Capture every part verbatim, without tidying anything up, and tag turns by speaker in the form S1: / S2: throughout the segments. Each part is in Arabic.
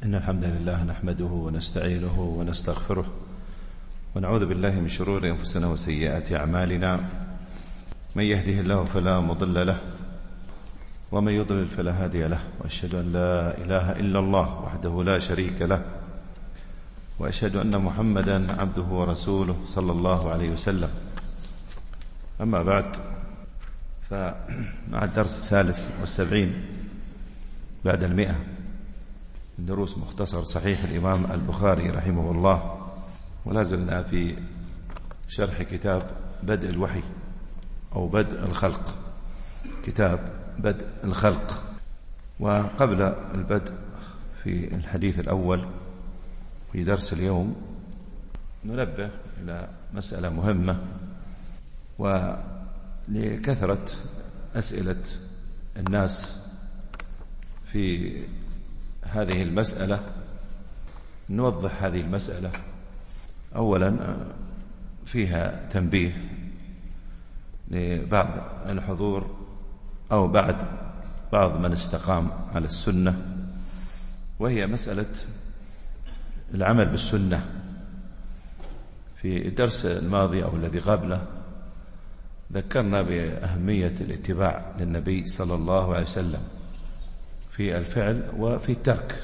S1: إن الحمد لله نحمده ونستعينه ونستغفره ونعوذ بالله من شرور أنفسنا وسيئات أعمالنا. من يهده الله فلا مضل له ومن يضلل فلا هادي له، وأشهد أن لا إله إلا الله وحده لا شريك له، وأشهد أن محمدا عبده ورسوله صلى الله عليه وسلم. أما بعد، فمع الدرس الثالث والسبعين بعد المئة من دروس مختصر صحيح الإمام البخاري رحمه الله، ولا زلنا في شرح كتاب بدء الوحي أو بدء الخلق، كتاب بدء الخلق. وقبل البدء في الحديث الأول في درس اليوم ننبه إلى مسألة مهمة، ولكثرة أسئلة الناس في هذه المسألة نوضح هذه المسألة. أولا فيها تنبيه لبعض الحضور أو بعد بعض من استقام على السنة، وهي مسألة العمل بالسنة. في الدرس الماضي أو الذي قبله ذكرنا بأهمية الاتباع للنبي صلى الله عليه وسلم في الفعل وفي الترك،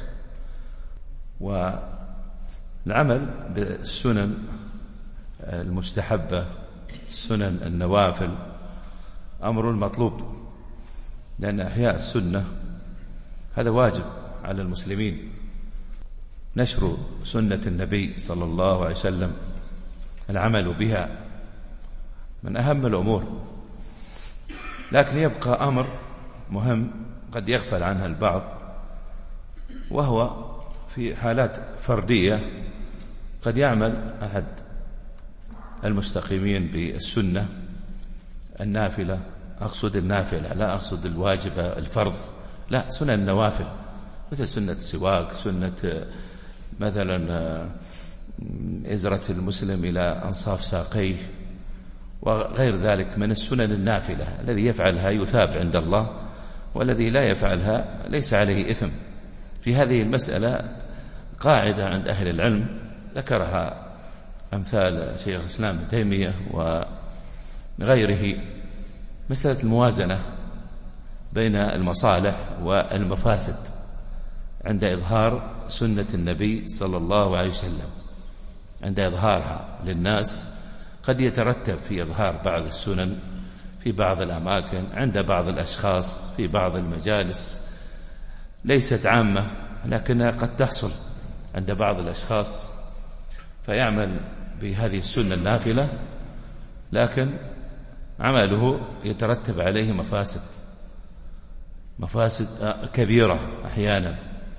S1: والعمل بالسنن المستحبة، سنن النوافل، أمر مطلوب، لأن إحياء السنة هذا واجب على المسلمين. نشر سنة النبي صلى الله عليه وسلم، العمل بها من أهم الأمور. لكن يبقى أمر مهم قد يغفل عنها البعض، وهو في حالات فردية قد يعمل أحد المستقيمين بالسنة النافلة، أقصد النافلة لا أقصد الواجبة الفرض، لا، سنن النوافل مثل سنة السواك، سنة مثلا إزرة المسلم إلى أنصاف ساقيه، وغير ذلك من السنن النافلة. الذي يفعلها يثاب عند الله، والذي لا يفعلها ليس عليه إثم. في هذه المسألة قاعدة عند أهل العلم ذكرها أمثال شيخ الإسلام ابن تيمية وغيره، مسألة الموازنة بين المصالح والمفاسد عند إظهار سنة النبي صلى الله عليه وسلم. عند إظهارها للناس قد يترتب في إظهار بعض السنن في بعض الأماكن عند بعض الأشخاص في بعض المجالس ليست عامة، لكنها قد تحصل عند بعض الأشخاص، فيعمل بهذه السنة النافلة، لكن عمله يترتب عليه مفاسد مفاسد كبيرة أحيانا.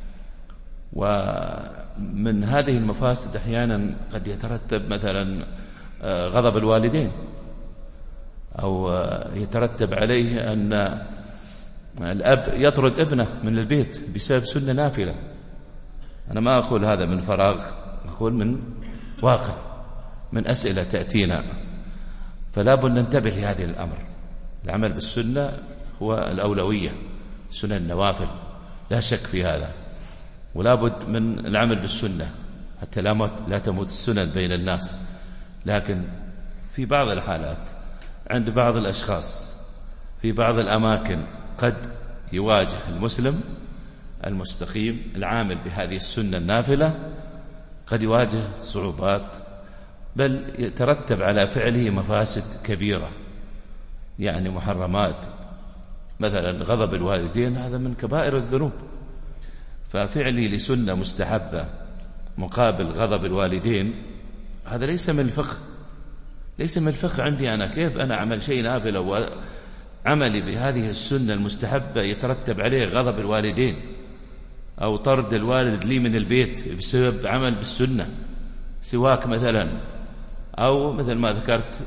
S1: ومن هذه المفاسد أحيانا قد يترتب مثلا غضب الوالدين، أو يترتب عليه أن الأب يطرد ابنه من البيت بسبب سنة نافلة. أنا ما أقول هذا من فراغ، أقول من واقع، من أسئلة تأتينا، فلا بد ننتبه لهذه الأمر. العمل بالسنة هو الأولوية، سنن النوافل لا شك في هذا، ولا بد من العمل بالسنة حتى لا, موت لا تموت السنن بين الناس. لكن في بعض الحالات عند بعض الأشخاص في بعض الأماكن قد يواجه المسلم المستقيم العامل بهذه السنة النافلة قد يواجه صعوبات، بل يترتب على فعله مفاسد كبيرة، يعني محرمات، مثلا غضب الوالدين هذا من كبائر الذنوب، ففعلي لسنة مستحبة مقابل غضب الوالدين هذا ليس من الفقه، ليس من الفقه عندي أنا. كيف أنا أعمل شيء نافل وعملي بهذه السنة المستحبة يترتب عليه غضب الوالدين أو طرد الوالد لي من البيت بسبب عمل بالسنة، سواك مثلا، أو مثل ما ذكرت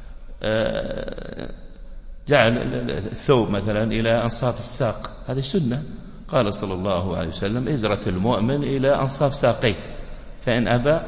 S1: جعل الثوب مثلا إلى أنصاف الساق، هذه سنة. قال صلى الله عليه وسلم: إزرة المؤمن إلى أنصاف ساقيه، فإن أبى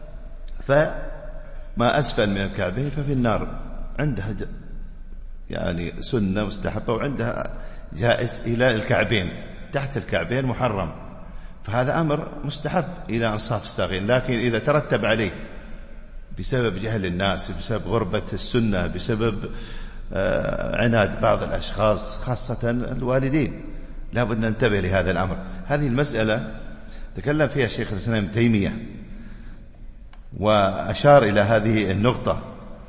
S1: فما أسفل من الكعبين ففي النار. عندها يعني سنة مستحبة، وعندها جائز إلى الكعبين، تحت الكعبين محرم.
S2: فهذا أمر مستحب إلى أنصاف الساقين. لكن إذا ترتب عليه بسبب جهل الناس، بسبب غربة السنة، بسبب عناد بعض الأشخاص خاصة الوالدين، لا بد ننتبه لهذا الأمر. هذه المسألة تكلم فيها شيخ الإسلام ابن تيمية وأشار إلى هذه النقطة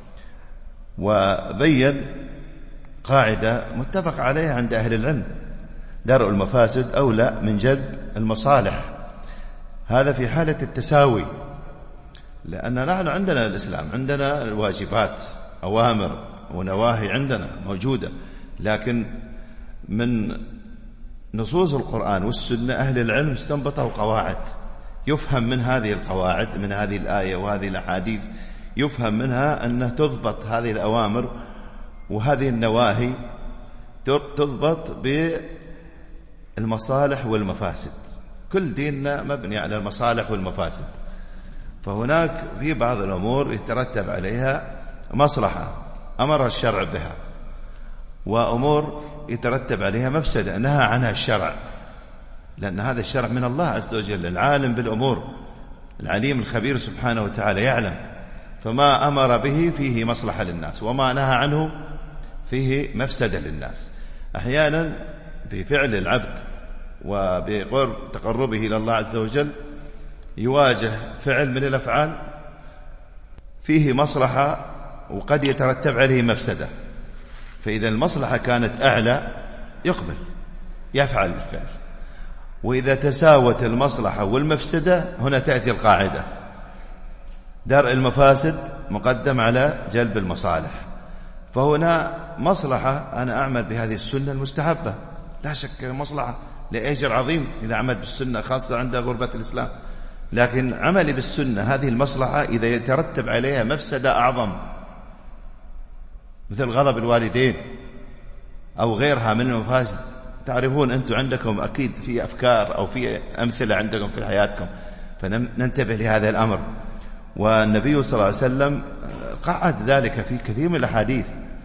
S2: وبين قاعدة متفق عليها عند أهل العلم: درء المفاسد أولى من جلب المصالح. هذا في حالة التساوي، لأن نحن عندنا الإسلام، عندنا الواجبات، أوامر ونواهي عندنا موجودة، لكن من نصوص القرآن والسنة أهل العلم استنبطوا قواعد يفهم من هذه القواعد، من هذه الآية وهذه الأحاديث، يفهم منها أنه تضبط هذه الأوامر وهذه النواهي، تضبط بالمصالح والمفاسد. كل ديننا مبني على المصالح والمفاسد، فهناك في بعض الأمور يترتب عليها مصلحة أمر الشرع بها، وأمور يترتب عليها مفسدة نهى عنها الشرع، لأن هذا الشرع من الله عز وجل، العالم بالأمور، العليم الخبير سبحانه وتعالى يعلم، فما أمر به فيه مصلحة للناس، وما نهى عنه فيه مفسدة للناس. أحيانا في فعل العبد وبتقربه إلى الله عز وجل يواجه فعل من الأفعال فيه مصلحة وقد يترتب عليه مفسدة، فإذا المصلحة كانت أعلى يقبل يفعل الفعل، وإذا تساوت المصلحة والمفسدة هنا تأتي القاعدة: درء المفاسد مقدم على جلب المصالح. فهنا مصلحة أنا أعمل بهذه السنة المستحبة، لا شك مصلحة لأجر عظيم إذا عملت بالسنة، خاصة عند غربة الإسلام، لكن عملي بالسنة هذه المصلحة إذا يترتب عليها مفسدة أعظم مثل غضب الوالدين أو غيرها من المفاسد، تعرفون أنتم عندكم أكيد في أفكار أو في أمثلة عندكم في حياتكم، فننتبه لهذا الأمر. والنبي صلى الله عليه وسلم قعد ذلك في كثير من الأحاديث.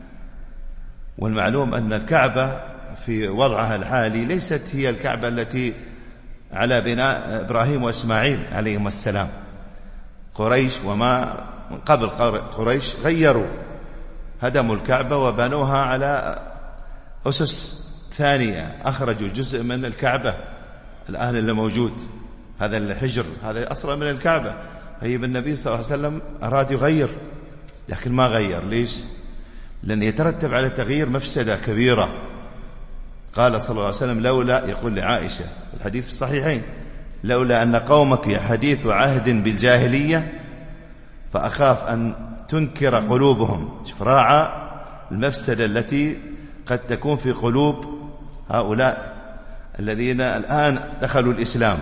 S2: والمعلوم أن الكعبة في وضعها الحالي ليست هي الكعبة التي على بناء إبراهيم وإسماعيل عليهما السلام. قريش وما قبل قريش غيروا، هدموا الكعبة وبنوها على أسس ثانية، أخرجوا جزء من الكعبة الآن اللي موجود، هذا الحجر هذا أصلا من الكعبة. طيب النبي صلى الله عليه وسلم أراد يغير لكن ما غير. ليش؟ لأن يترتب على التغيير مفسدة كبيرة. قال صلى الله عليه وسلم: لولا، يقول لعائشة الحديث في الصحيحين: لولا أن قومك حديث عهد بالجاهلية فأخاف أن تنكر قلوبهم. شوف، راعى المفسدة التي قد تكون في قلوب هؤلاء الذين الآن دخلوا الإسلام،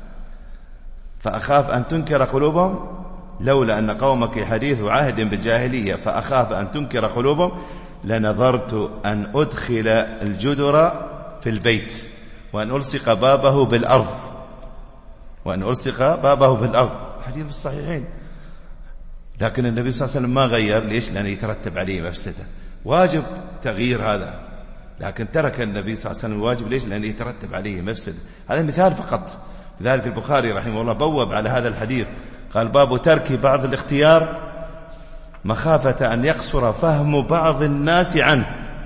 S2: فأخاف أن تنكر قلوبهم. لولا أن قومك حديث عهد بالجاهلية فأخاف أن تنكر قلوبهم لنظرت أن أدخل الجدر في البيت وأن ألصق بابه بالأرض، وأن ألصق بابه في الأرض، حديث الصحيحين. لكن النبي صلى الله عليه وسلم ما غير. ليش؟ لأنه يترتب عليه مفسدة، واجب تغيير هذا، لكن ترك النبي صلى الله عليه وسلم الواجب. ليش؟ لأنه يترتب عليه مفسدة. هذا مثال فقط. لذلك البخاري رحمه الله بوب على هذا الحديث، قال: باب ترك بعض الاختيار مخافة أن يقصر فهم بعض الناس عنه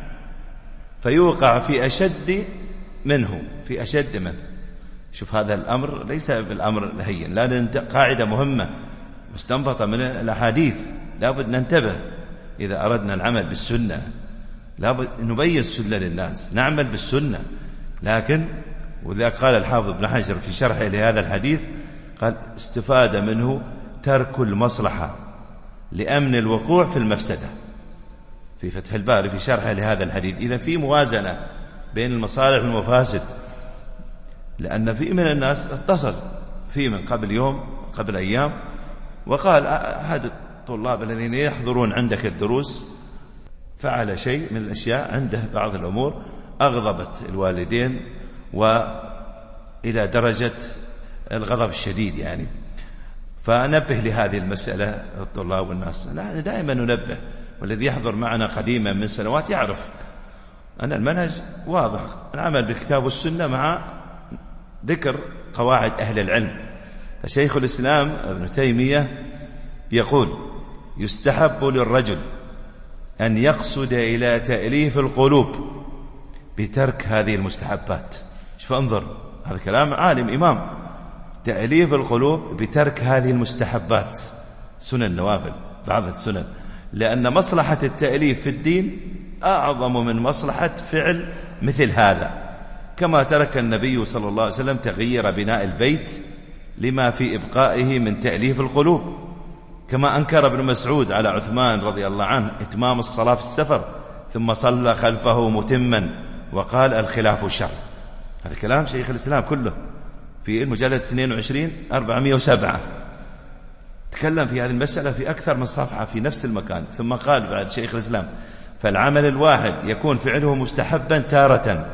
S2: فيوقع في أشد منه في أشد منه. شوف، هذا الأمر ليس بالأمر الهين، لا، قاعدة مهمة مستنبطة من الأحاديث، لابد ننتبه. إذا أردنا العمل بالسنة لابد نبين السنة للناس، نعمل بالسنة. لكن وذا قال الحافظ ابن حجر في شرحه لهذا الحديث، قال: استفاد منه ترك المصلحة لأمن الوقوع في المفسدة، في فتح الباري في شرحه لهذا الحديث. إذا في موازنة بين المصالح والمفاسد، لأن في من الناس اتصل في من قبل يوم قبل أيام وقال أحد الطلاب الذين يحضرون عندك الدروس فعل شيء من الأشياء عنده بعض الأمور أغضبت الوالدين وإلى درجة الغضب الشديد يعني، فنبه لهذه المسألة الطلاب والناس. نحن دائما ننبه، والذي يحضر معنا قديما من سنوات يعرف أن المنهج واضح، العمل بالكتاب والسنة مع ذكر قواعد أهل العلم. فشيخ الإسلام ابن تيمية يقول يستحب للرجل أن يقصد إلى تأليف القلوب بترك هذه المستحبات. شوف انظر، هذا كلام عالم إمام. تأليف القلوب بترك هذه المستحبات، سنن نوافل بعض السنن، لأن مصلحة التأليف في الدين أعظم من مصلحة فعل مثل هذا. كما ترك النبي صلى الله عليه وسلم تغيير بناء البيت لما في إبقائه من تأليف القلوب. كما أنكر ابن مسعود على عثمان رضي الله عنه إتمام الصلاة في السفر ثم صلى خلفه متما وقال الخلاف شر. هذا كلام شيخ الإسلام كله في المجلد اثنين وعشرين أربعمائة وسبعة، تكلم في هذه المسألة في أكثر من صفحة في نفس المكان. ثم قال بعد شيخ الإسلام فالعمل الواحد يكون فعله مستحبا تارة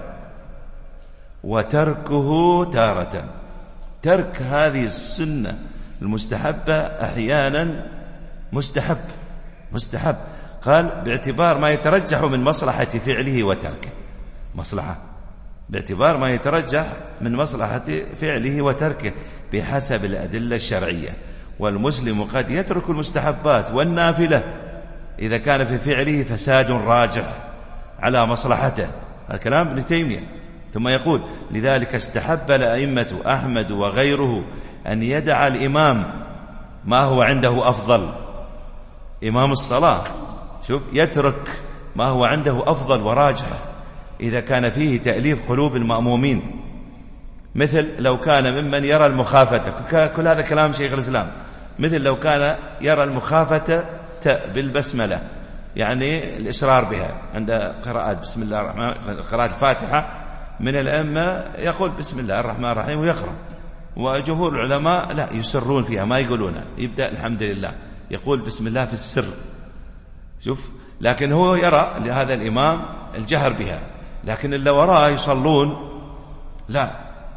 S2: وتركه تارة. ترك هذه السنة المستحبة أحيانا مستحب مستحب قال باعتبار ما يترجح من مصلحة فعله وتركه. مصلحة باعتبار ما يترجح من مصلحة فعله وتركه بحسب الأدلة الشرعية. والمسلم قد يترك المستحبات والنافلة إذا كان في فعله فساد راجح على مصلحته. هذا كلام ابن تيمية. ثم يقول لذلك استحب الأئمة أحمد وغيره أن يدع الإمام ما هو عنده أفضل. إمام الصلاة شوف يترك ما هو عنده أفضل وراجح إذا كان فيه تأليف قلوب المأمومين، مثل لو كان ممن يرى المخافة، كل هذا كلام شيخ الإسلام، مثل لو كان يرى المخافة بالبسملة، يعني الإسرار بها عند قراءات بسم الله الرحمن، قراءة الفاتحة من الأئمة يقول بسم الله الرحمن الرحيم ويقرأ، وجمهور العلماء لا يسرون فيها ما يقولونها، يبدأ الحمد لله يقول بسم الله في السر. شوف، لكن هو يرى لهذا الإمام الجهر بها، لكن اللي وراه يصلون لا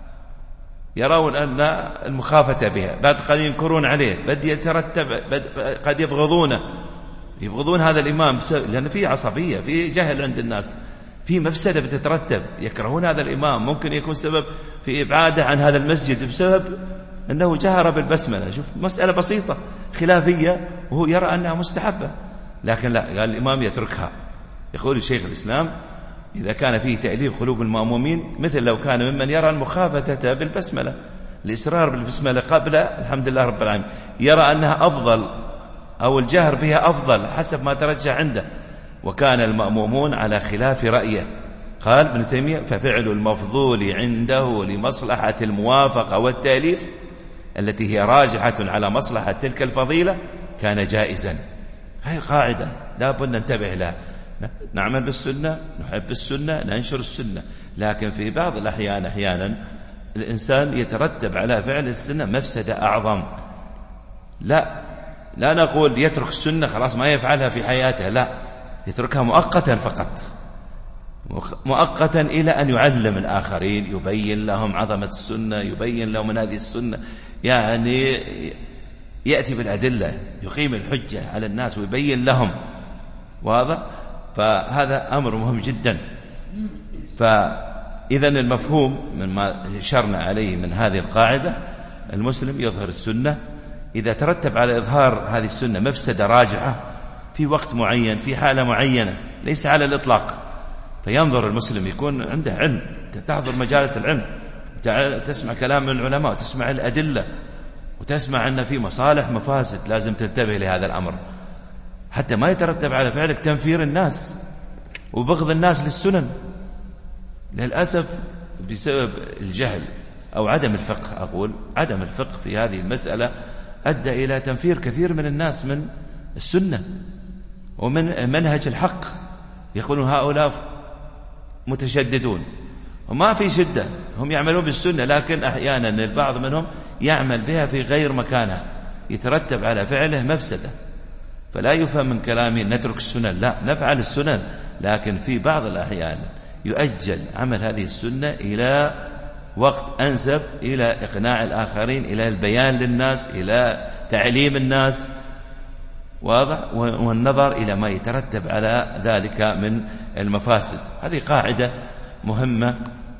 S2: يرون أن المخافة بها، بعد قد ينكرون عليه، بد يترتب بد قد يبغضونه يبغضون هذا الإمام لأن فيه عصبية، فيه جهل عند الناس، في مفسدة بتترتب، يكرهون هذا الإمام، ممكن يكون سبب في إبعاده عن هذا المسجد بسبب أنه جهر بالبسملة. شوف مسألة بسيطة خلافية وهو يرى أنها مستحبة، لكن لا، قال الإمام يتركها. يقول الشيخ الإسلام إذا كان فيه تأليف قلوب المأمومين، مثل لو كان ممن يرى المخافتة بالبسملة، الإصرار بالبسملة قبل الحمد لله رب العالمين، يرى أنها أفضل أو الجهر بها أفضل حسب ما ترجح عنده، وكان المأمومون على خلاف رأيه. قال ابن تيمية ففعل المفضول عنده لمصلحة الموافقة والتأليف التي هي راجحة على مصلحة تلك الفضيلة كان جائزا. هذه قاعدة لا بد ننتبه لها. نعمل بالسنة، نحب السنة، ننشر السنة، لكن في بعض الأحيان أحيانا الإنسان يترتب على فعل السنة مفسدة أعظم. لا لا نقول يترك السنة خلاص ما يفعلها في حياته، لا، يتركها مؤقتا فقط، مؤقتا إلى أن يعلم الآخرين، يبين لهم عظمة السنة، يبين لهم من هذه السنة، يعني يأتي بالأدلة، يقيم الحجة على الناس ويبين لهم. واضح؟ فهذا أمر مهم جدا. فإذا المفهوم من ما شرنا عليه من هذه القاعدة، المسلم يظهر السنة إذا ترتب على إظهار هذه السنة مفسدة راجعة في وقت معين في حالة معينة، ليس على الإطلاق، فينظر المسلم يكون عنده علم، تحضر مجالس العلم، تسمع كلام من العلماء، تسمع الأدلة، وتسمع أن في مصالح مفاسد، لازم تنتبه لهذا الأمر حتى ما يترتب على فعلك تنفير الناس وبغض الناس للسنن. للأسف بسبب الجهل أو عدم الفقه، أقول عدم الفقه في هذه المسألة أدى إلى تنفير كثير من الناس من السنة ومن منهج الحق. يقولون هؤلاء متشددون، وما في شدة، هم يعملون بالسنة، لكن أحيانا البعض منهم يعمل بها في غير مكانها، يترتب على فعله مفسدة. فلا يفهم من كلامي نترك السنن، لا، نفعل السنن، لكن في بعض الأحيان يؤجل عمل هذه السنة إلى وقت أنسب، إلى إقناع الآخرين، إلى البيان للناس، إلى تعليم الناس. واضح؟ والنظر إلى ما يترتب على ذلك من المفاسد. هذه قاعدة مهمة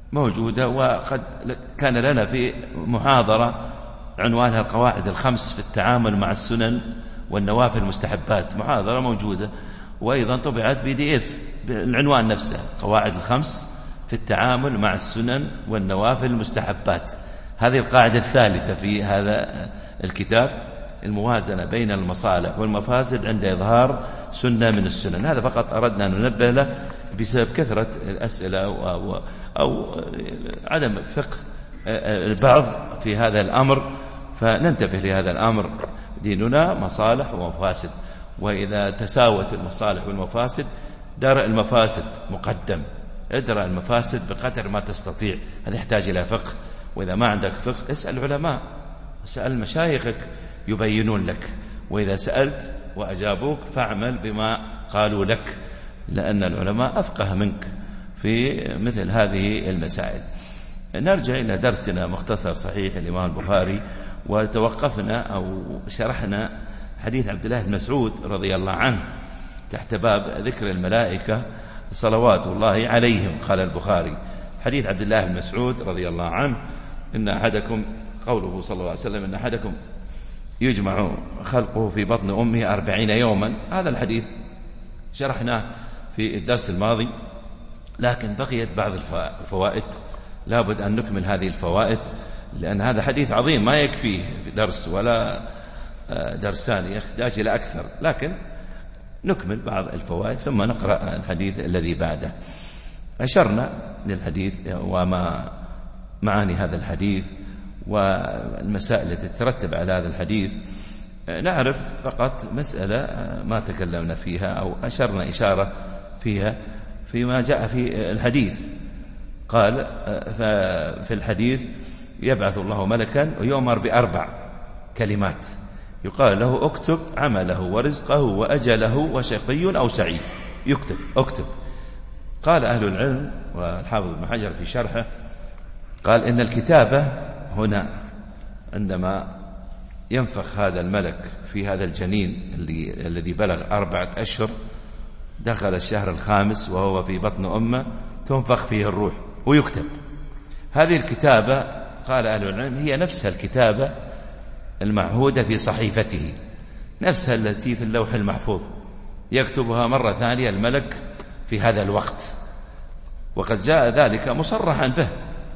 S1: موجودة، وقد كان لنا في محاضرة عنوانها القواعد الخمس في التعامل مع السنن والنوافل المستحبات، محاضرة موجودة وأيضا طبعت بي دي اف بالعنوان نفسه، قواعد الخمس في التعامل مع السنن والنوافل المستحبات. هذه القاعدة الثالثة في هذا الكتاب، الموازنة بين المصالح والمفاسد عند إظهار سنة من السنن. هذا فقط أردنا أن ننبه له بسبب كثرة الأسئلة أو, أو عدم فقه البعض في هذا الأمر، فننتبه لهذا الأمر. ديننا مصالح ومفاسد، وإذا تساوت المصالح والمفاسد درء المفاسد مقدم، ادرأ المفاسد بقدر ما تستطيع. هذا يحتاج إلى فقه، وإذا ما عندك فقه اسأل علماء، اسأل مشايخك يبينون لك، وإذا سألت وأجابوك فاعمل بما قالوا لك، لأن العلماء أفقه منك في مثل هذه المسائل. نرجع إلى درسنا مختصر صحيح الإمام البخاري، وتوقفنا أو شرحنا حديث عبد الله بن مسعود رضي الله عنه تحت باب ذكر الملائكة صلوات الله عليهم. قال البخاري: حديث عبد الله بن مسعود رضي الله عنه إن أحدكم، قوله صلى الله عليه وسلم: إن أحدكم يجمع خلقه في بطن أمه أربعين يوما. هذا الحديث شرحناه في الدرس الماضي، لكن بقيت بعض الفوائد لابد أن نكمل هذه الفوائد، لأن هذا حديث عظيم ما يكفيه درس ولا درسان، يحتاج إلى أكثر، لكن نكمل بعض الفوائد ثم نقرأ الحديث الذي بعده. أشرنا للحديث وما معاني هذا الحديث والمسائل التي تترتب على هذا الحديث. نعرف فقط مسألة ما تكلمنا فيها أو أشرنا إشارة فيها فيما جاء في الحديث. قال في الحديث: يبعث الله ملكا ويؤمر بأربع كلمات، يقال له: اكتب عمله ورزقه وأجله وشقي أو سعيد. يكتب، اكتب. قال أهل العلم والحافظ ابن حجر في شرحه قال إن الكتابة هنا عندما ينفخ هذا الملك في هذا الجنين اللي الذي بلغ أربعة أشهر، دخل الشهر الخامس وهو في بطن أمه، تنفخ فيه الروح ويكتب. هذه الكتابة قال أهل العلم هي نفسها الكتابة المعهودة في صحيفته، نفسها التي في اللوح المحفوظ، يكتبها مرة ثانية الملك في هذا الوقت. وقد جاء ذلك مصرحا به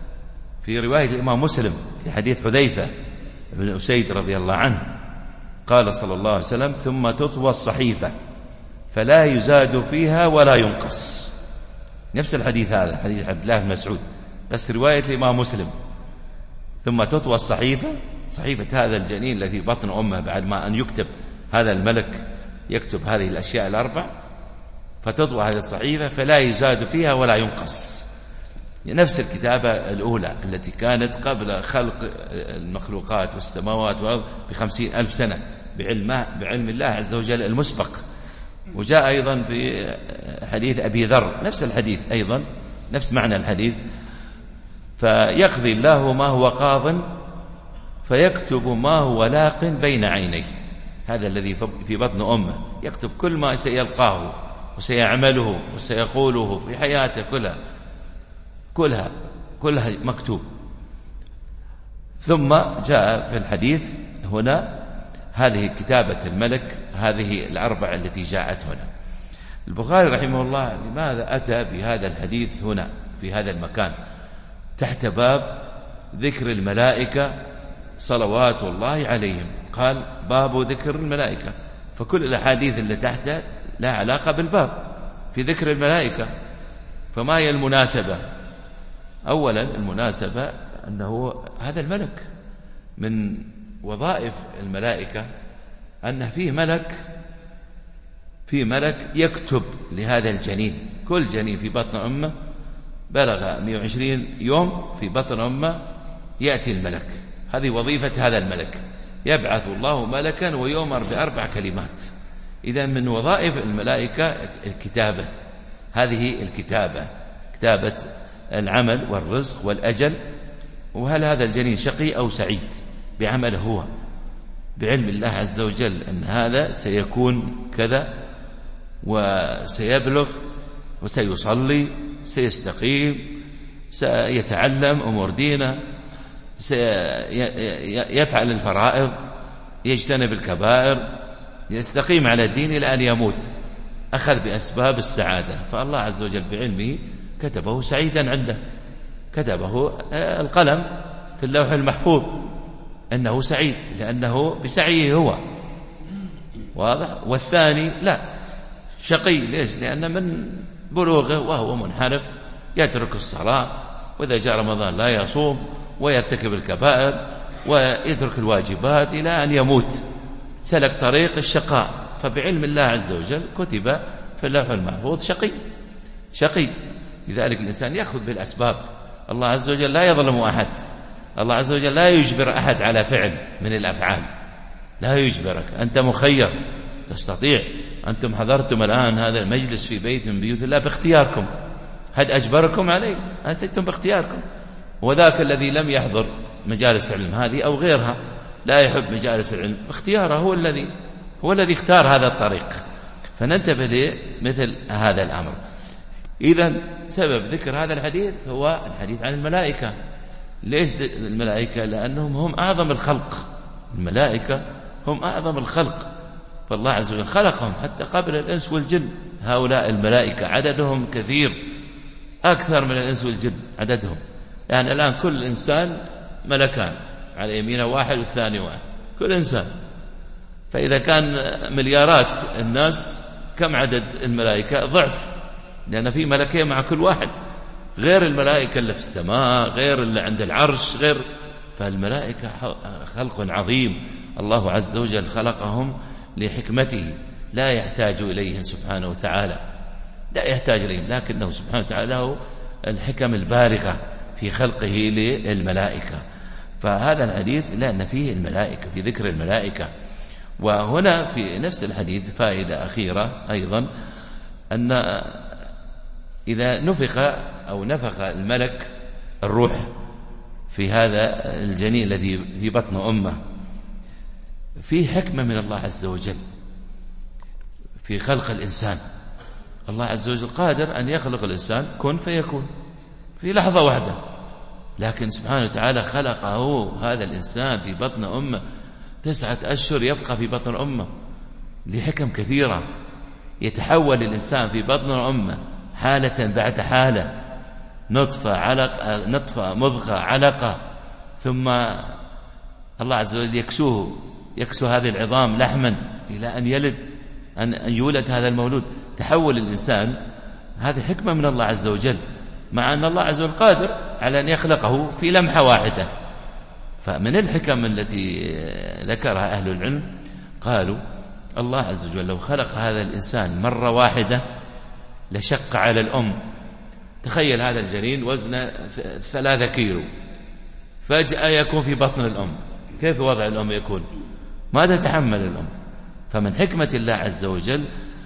S1: في رواية الإمام مسلم في حديث حذيفة بن أسيد رضي الله عنه، قال صلى الله عليه وسلم: ثم تطوى الصحيفة فلا يزاد فيها ولا ينقص. نفس الحديث هذا حديث عبد الله بن مسعود، بس رواية الإمام مسلم: ثم تطوى الصحيفة، صحيفة هذا الجنين الذي بطن أمه بعد ما أن يكتب هذا الملك يكتب هذه الأشياء الأربع، فتطوى هذه الصحيفة فلا يزاد فيها ولا ينقص. نفس الكتابة الأولى التي كانت قبل خلق المخلوقات والسماوات والأرض بخمسين ألف سنة بعلم, بعلم الله عز وجل المسبق. وجاء أيضا في حديث أبي ذر نفس الحديث أيضا، نفس معنى الحديث: فيقضي الله ما هو قاض فيكتب ما هو لاق بين عينيه. هذا الذي في بطن أمه يكتب كل ما سيلقاه وسيعمله وسيقوله في حياته كلها كلها كلها مكتوب. ثم جاء في الحديث هنا هذه كتابة الملك، هذه الأربع التي جاءت هنا. البخاري رحمه الله لماذا أتى بهذا الحديث هنا في هذا المكان تحت باب ذكر الملائكة صلوات الله عليهم؟ قال: باب ذكر الملائكة، فكل الأحاديث اللي تحته لا علاقة بالباب في ذكر الملائكة. فما هي المناسبة؟ أولا المناسبة أنه هذا الملك من وظائف الملائكة أن فيه ملك فيه ملك يكتب لهذا الجنين. كل جنين في بطن أمه بلغ مئة وعشرين يوم في بطن أمه يأتي الملك، هذه وظيفة هذا الملك. يبعث الله ملكا ويؤمر بأربع كلمات. إذا من وظائف الملائكة الكتابة، هذه الكتابة، كتابة العمل والرزق والأجل، وهل هذا الجنين شقي أو سعيد بعمله هو، بعلم الله عز وجل أن هذا سيكون كذا وسيبلغ وسيصلي سيستقيم سيتعلم أمور دينه، سيفعل الفرائض، يجتنب الكبائر، يستقيم على الدين إلى أن يموت، أخذ بأسباب السعادة. فالله عز وجل بعلمه كتبه سعيدا عنده، كتبه القلم في اللوح المحفوظ أنه سعيد لأنه بسعيه هو، واضح. والثاني لا، شقي. ليش؟ لأن من بلوغه وهو منحرف يترك الصلاة، وإذا جاء رمضان لا يصوم، ويرتكب الكبائر ويترك الواجبات إلى أن يموت، سلك طريق الشقاء. فبعلم الله عز وجل كتب في اللوح المحفوظ شقي شقي. لذلك الإنسان يأخذ بالأسباب. الله عز وجل لا يظلم أحد، الله عز وجل لا يجبر أحد على فعل من الأفعال، لا يجبرك، أنت مخير، تستطيع. أنتم حضرتم الآن هذا المجلس في بيت من بيوت الله باختياركم، هل أجبركم عليه؟ أتيتم باختياركم. وذاك الذي لم يحضر مجالس العلم هذه أو غيرها، لا يحب مجالس العلم، اختياره هو الذي هو الذي اختار هذا الطريق. فننتبه لمثل هذا الأمر. إذن سبب ذكر هذا الحديث هو الحديث عن الملائكة. ليش الملائكة؟ لأنهم هم أعظم الخلق، الملائكة هم أعظم الخلق، فالله عز وجل خلقهم حتى قبل الإنس والجن. هؤلاء الملائكة عددهم كثير، أكثر من الإنس والجن عددهم. يعني الآن كل إنسان ملكان، على يمينه واحد والثاني واحد، كل إنسان. فإذا كان مليارات الناس، كم عدد الملائكة؟ ضعف، لأن في ملكين مع كل واحد، غير الملائكة اللي في السماء، غير اللي عند العرش، غير. فالملائكة خلق عظيم، الله عز وجل خلقهم لحكمته، لا يحتاج إليهم سبحانه وتعالى، لا يحتاج إليهم، لكنه سبحانه وتعالى له الحكم البالغة في خلقه للملائكة. فهذا الحديث لأن فيه الملائكة، في ذكر الملائكة. وهنا في نفس الحديث فائدة أخيرة أيضا، أن إذا نفخ أو نفخ الملك الروح في هذا الجنين الذي في بطن أمه، في حكمة من الله عز وجل في خلق الإنسان. الله عز وجل قادر أن يخلق الإنسان كن فيكون في لحظة واحدة، لكن سبحانه وتعالى خلقه هذا الإنسان في بطن أمه تسعة أشهر يبقى في بطن أمه لحكم كثيرة. يتحول الإنسان في بطن أمه حالة بعد حالة، نطفة علقة، نطفة مضغة علقة، ثم الله عز وجل يكسوه يكسو هذه العظام لحما إلى أن يلد أن يولد هذا المولود. تحول الإنسان، هذه حكمة من الله عز وجل، مع أن الله عز وجل قادر على أن يخلقه في لمحة واحدة. فمن الحكم التي ذكرها أهل العلم قالوا الله عز وجل لو خلق هذا الإنسان مرة واحدة لشق على الأم. تخيل هذا الجنين وزنه ثلاثة كيلو، فجأة يكون في بطن الأم، كيف وضع الأم يكون؟ ما تتحمل الأم. فمن حكمة الله عز وجل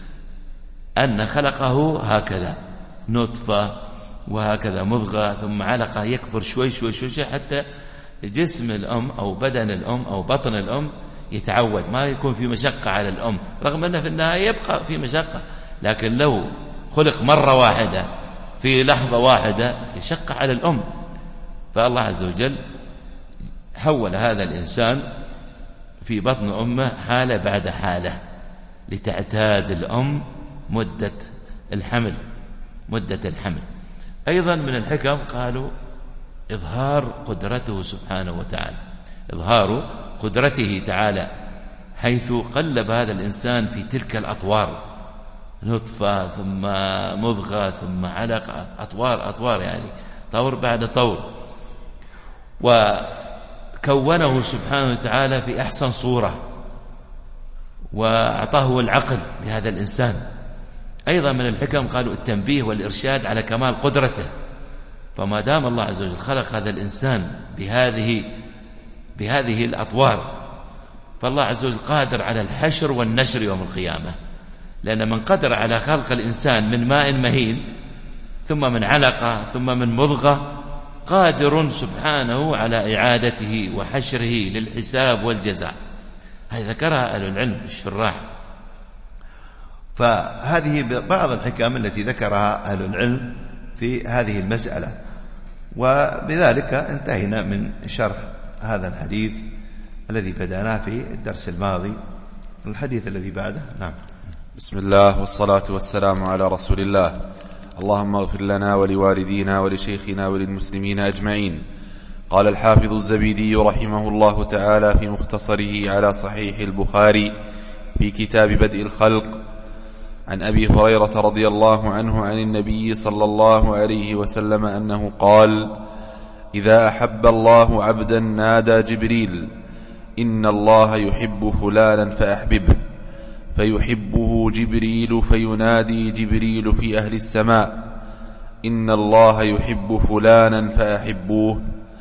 S1: أن خلقه هكذا، نطفة وهكذا مضغة ثم علقة، يكبر شوي شوي شوي حتى جسم الأم أو بدن الأم أو بطن الأم يتعود، ما يكون في مشقة على الأم، رغم أنه في النهاية يبقى في مشقة، لكن لو خلق مرة واحدة في لحظة واحدة يشق على الأم. فالله عز وجل حول هذا الإنسان في بطن أمه حالة بعد حالة لتعتاد الأم مدة الحمل مدة الحمل. أيضا من الحكم قالوا إظهار قدرته سبحانه وتعالى، إظهار قدرته تعالى، حيث قلب هذا الإنسان في تلك الأطوار، نطفة ثم مضغة ثم علقة، أطوار أطوار يعني طور بعد طور، وكونه سبحانه وتعالى في أحسن صورة، وأعطاه العقل لهذا الإنسان. أيضا من الحكم قالوا التنبيه والإرشاد على كمال قدرته. فما دام الله عز وجل خلق هذا الإنسان بهذه بهذه الأطوار، فالله عز وجل قادر على الحشر والنشر يوم القيامة، لأن من قدر على خلق الإنسان من ماء مهين ثم من علقة ثم من مضغة، قادر سبحانه على إعادته وحشره للحساب والجزاء. هذا ذكرها أهل العلم الشراح.
S2: فهذه بعض الحكم التي ذكرها أهل العلم في هذه المسألة. وبذلك انتهينا من شرح هذا الحديث الذي بدأناه في الدرس الماضي. الحديث الذي بعده. نعم.
S3: بسم الله والصلاة والسلام على رسول الله. اللهم اغفر لنا ولوالدينا ولشيخنا وللمسلمين أجمعين. قال الحافظ الزبيدي رحمه الله تعالى في مختصره على صحيح البخاري في كتاب بدء الخلق عن أبي هريرة رضي الله عنه عن النبي صلى الله عليه وسلم أنه قال: إذا أحب الله عبدا نادى جبريل: إن الله يحب فلانا فأحببه، فيحبه جبريل فينادي جبريل في أهل السماء: إن الله يحب فلانا فأحبوه،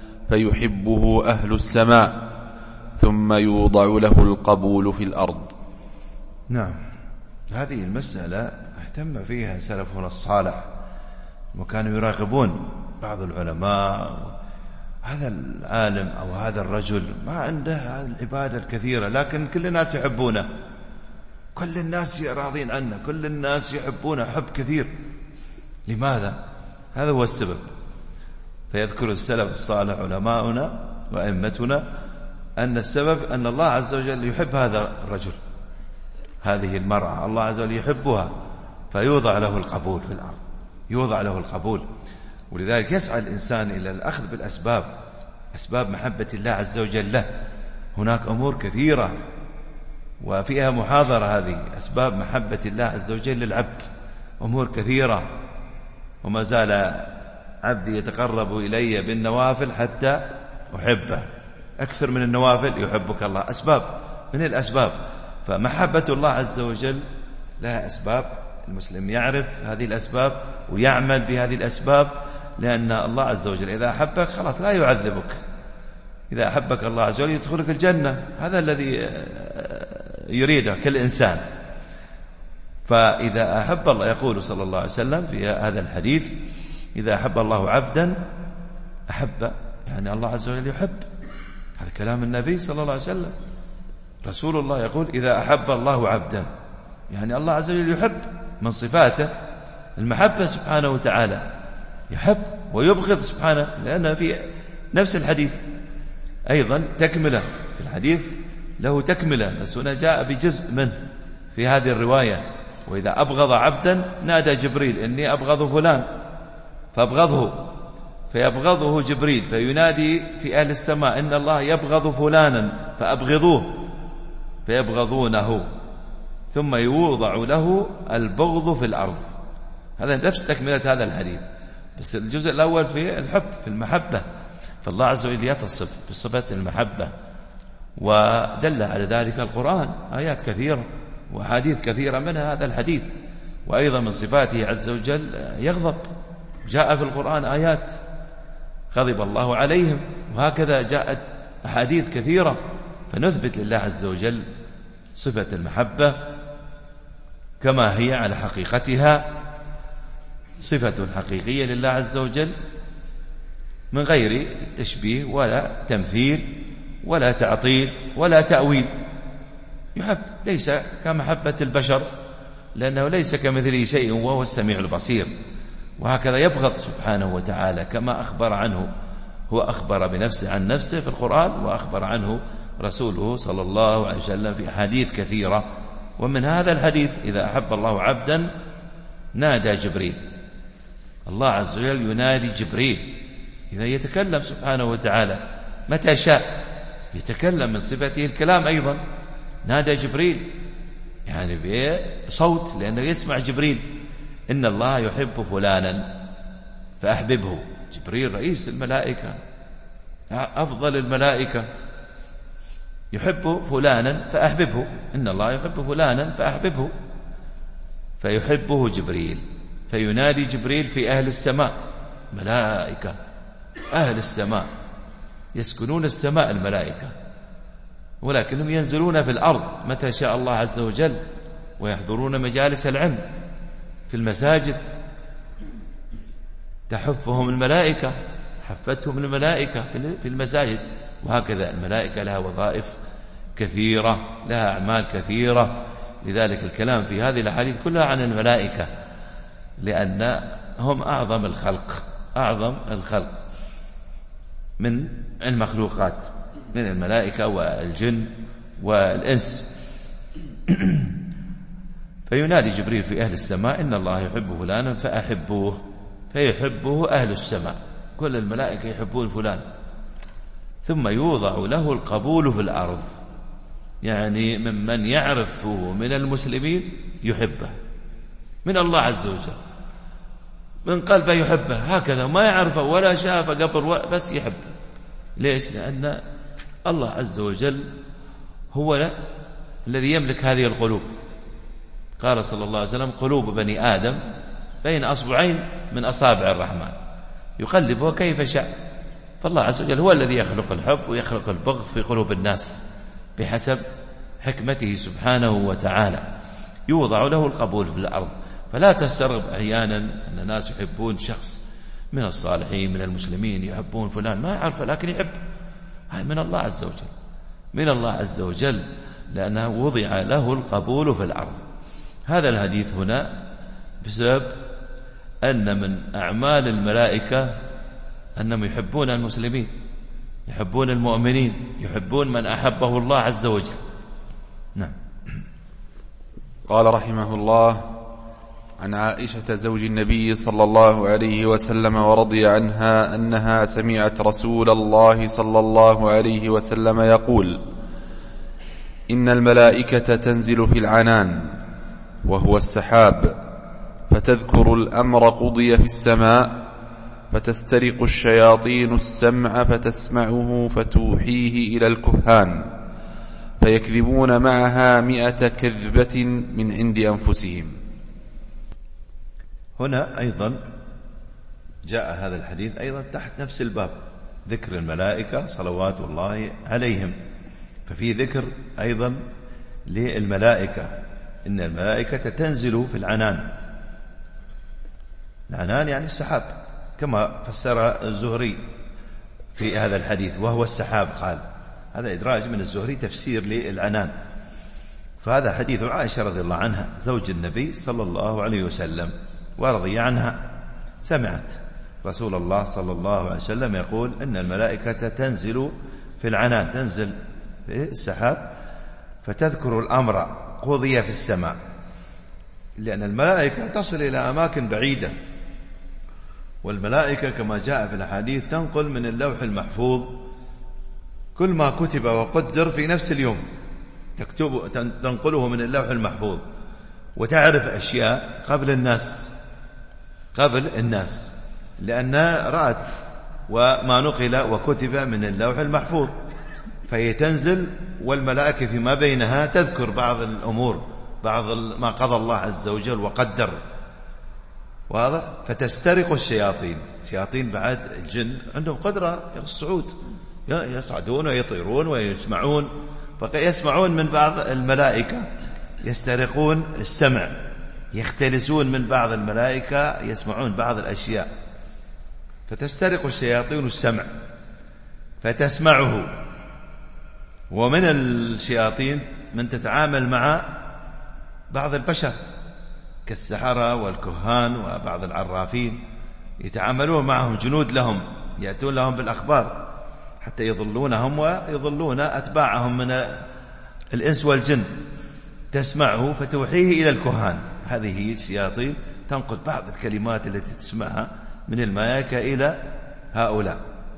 S3: فيحبه أهل السماء، ثم يوضع له القبول في الأرض.
S2: نعم. هذه المسألة اهتم فيها سلفنا الصالح، وكانوا يراقبون بعض العلماء. هذا العالم أو هذا الرجل ما عنده هذه العبادة الكثيرة، لكن كل الناس يحبونه، كل الناس راضين عنه، كل الناس يحبونه حب كثير. لماذا؟ هذا هو السبب. فيذكر السلف الصالح علماؤنا وأئمتنا أن السبب أن الله عز وجل يحب هذا الرجل، هذه المرأة الله عز وجل يحبها، فيوضع له القبول في الأرض، يوضع له القبول. ولذلك يسعى الإنسان إلى الأخذ بالأسباب، أسباب محبة الله عز وجل له. هناك أمور كثيرة وفيها محاضرة، هذه أسباب محبة الله عز وجل للعبد، أمور كثيرة. وما زال عبدي يتقرب إلي بالنوافل حتى أحبه، أكثر من النوافل يحبك الله. أسباب من الأسباب. فمحبة الله عز وجل لها أسباب، المسلم يعرف هذه الأسباب ويعمل بهذه الأسباب، لأن الله عز وجل إذا أحبك خلاص لا يعذبك. إذا أحبك الله عز وجل يدخلك الجنة، هذا الذي يريده كل إنسان. فإذا أحب الله، يقول صلى الله عليه وسلم في هذا الحديث: إذا أحب الله عبدا أحب، يعني الله عز وجل يحب. هذا كلام النبي صلى الله عليه وسلم. رسول الله يقول: إذا أحب الله عبدا، يعني الله عز وجل يحب، من صفاته المحبة سبحانه وتعالى، يحب ويبغض سبحانه، لأن في نفس الحديث أيضا تكملة، في الحديث له تكملة، بس هنا جاء بجزء منه في هذه الرواية: وإذا أبغض عبدا نادى جبريل إني أبغض فلان فأبغضه، فيبغضه جبريل فينادي في أهل السماء: إن الله يبغض فلانا فأبغضوه، فيبغضونه، ثم يوضع له البغض في الأرض. هذا نفس تكملة هذا الحديث، بس الجزء الأول في الحب، في المحبة. فالله عز وجل يتصف بصفة المحبة، ودل على ذلك القرآن، آيات كثيرة وحديث كثيرة، منها هذا الحديث. وأيضا من صفاته عز وجل يغضب، جاء في القرآن آيات غضب الله عليهم، وهكذا جاءت أحاديث كثيرة. فنثبت لله عز وجل صفة المحبة كما هي على حقيقتها، صفة حقيقية لله عز وجل، من غير تشبيه ولا تمثيل ولا تعطيل ولا تأويل. يحب، ليس كمحبة البشر، لأنه ليس كمثله شيء وهو السميع البصير. وهكذا يبغض سبحانه وتعالى كما أخبر عنه، هو أخبر بنفسه عن نفسه في القرآن، وأخبر عنه رسوله صلى الله عليه وسلم في حديث كثيرة. ومن هذا الحديث: إذا أحب الله عبدا نادى جبريل. الله عز وجل ينادي جبريل إذا يتكلم سبحانه وتعالى متى شاء، يتكلم من صفته الكلام أيضا. نادى جبريل يعني بصوت، لأنه يسمع جبريل: إن الله يحب فلانا فأحببه. جبريل رئيس الملائكة، أفضل الملائكة، يحب فلانا فأحببه. إن الله يحب فلانا فأحببه، فيحبه جبريل، فينادي جبريل في أهل السماء، ملائكة أهل السماء يسكنون السماء الملائكة، ولكنهم ينزلون في الأرض متى شاء الله عز وجل، ويحضرون مجالس العلم في المساجد، تحفهم الملائكة، حفتهم الملائكة في المساجد. وهكذا الملائكة لها وظائف كثيرة، لها أعمال كثيرة. لذلك الكلام في هذه الأحاديث كلها عن الملائكة، لأن هم أعظم الخلق، أعظم الخلق.
S1: من المخلوقات من الملائكة والجن والإنس. فينادي جبريل في أهل السماء إن الله يحب فلانا فأحبوه، فيحبه أهل السماء، كل الملائكة يحبون فلان. ثم يوضع له القبول في الأرض، يعني ممن يعرفه من المسلمين يحبه من الله عز وجل، من قلبه يحبه هكذا، ما يعرفه ولا شافه قبل بس يحبه. ليش؟ لأن الله عز وجل هو الذي يملك هذه القلوب. قال صلى الله عليه وسلم قلوب بني آدم بين أصبعين من أصابع الرحمن يقلبها كيف شاء. فالله عز وجل هو الذي يخلق الحب ويخلق البغض في قلوب الناس بحسب حكمته سبحانه وتعالى. يوضع له القبول في الأرض. فلا تستغرب أحيانا أن الناس يحبون شخص من الصالحين من المسلمين، يحبون فلان ما يعرفه لكن يحب، هاي من الله عز وجل، من الله عز وجل، لأنه وضع له القبول في الأرض. هذا الحديث هنا بسبب أن من أعمال الملائكة أنهم يحبون المسلمين، يحبون المؤمنين، يحبون من أحبه الله عز وجل. نعم.
S3: قال رحمه الله: عن عائشة زوج النبي صلى الله عليه وسلم ورضي عنها أنها سمعت رسول الله صلى الله عليه وسلم يقول: إن الملائكة تنزل في العنان وهو السحاب، فتذكر الأمر قضي في السماء، فتسترق الشياطين السمع فتسمعه فتوحيه إلى الكهان، فيكذبون معها مئة كذبة من عند أنفسهم.
S2: هنا أيضا جاء هذا الحديث أيضا تحت نفس الباب، ذكر الملائكة صلوات الله عليهم. ففي ذكر أيضا للملائكة، إن الملائكة تنزل في العنان. العنان يعني السحاب كما فسر الزهري في هذا الحديث، وهو السحاب. قال هذا إدراج من الزهري تفسير للعنان. فهذا حديث عائشة رضي الله عنها زوج النبي صلى الله عليه وسلم ورضي عنها، سمعت رسول الله صلى الله عليه وسلم يقول إن الملائكة تنزل في العنان، تنزل في السحاب، فتذكر الأمر قضي في السماء، لأن الملائكة تصل إلى أماكن بعيدة، والملائكة كما جاء في الحديث تنقل من اللوح المحفوظ كل ما كتب وقدر في نفس اليوم، تكتب تنقله من اللوح المحفوظ، وتعرف أشياء قبل الناس قبل الناس لأنها رأت وما نقل وكتب من اللوح المحفوظ، فهي تنزل والملائكة فيما بينها تذكر بعض الأمور، بعض ما قضى الله عز وجل وقدر، واضح؟ فتسترق الشياطين. الشياطين بعد الجن عندهم قدرة على الصعود، يصعدون ويطيرون ويسمعون، فيسمعون من بعض الملائكة، يسترقون السمع، يختلسون من بعض الملائكة، يسمعون بعض الأشياء. فتسترق الشياطين السمع فتسمعه. ومن الشياطين من تتعامل مع بعض البشر كالسحرة والكهان وبعض العرافين، يتعاملون معهم جنود لهم، يأتون لهم بالأخبار حتى يضلونهم ويضلون أتباعهم من الإنس والجن. تسمعه فتوحيه إلى الكهان. هذه الشياطين تنقل بعض الكلمات التي تسمعها من الملائكة إلى هؤلاء،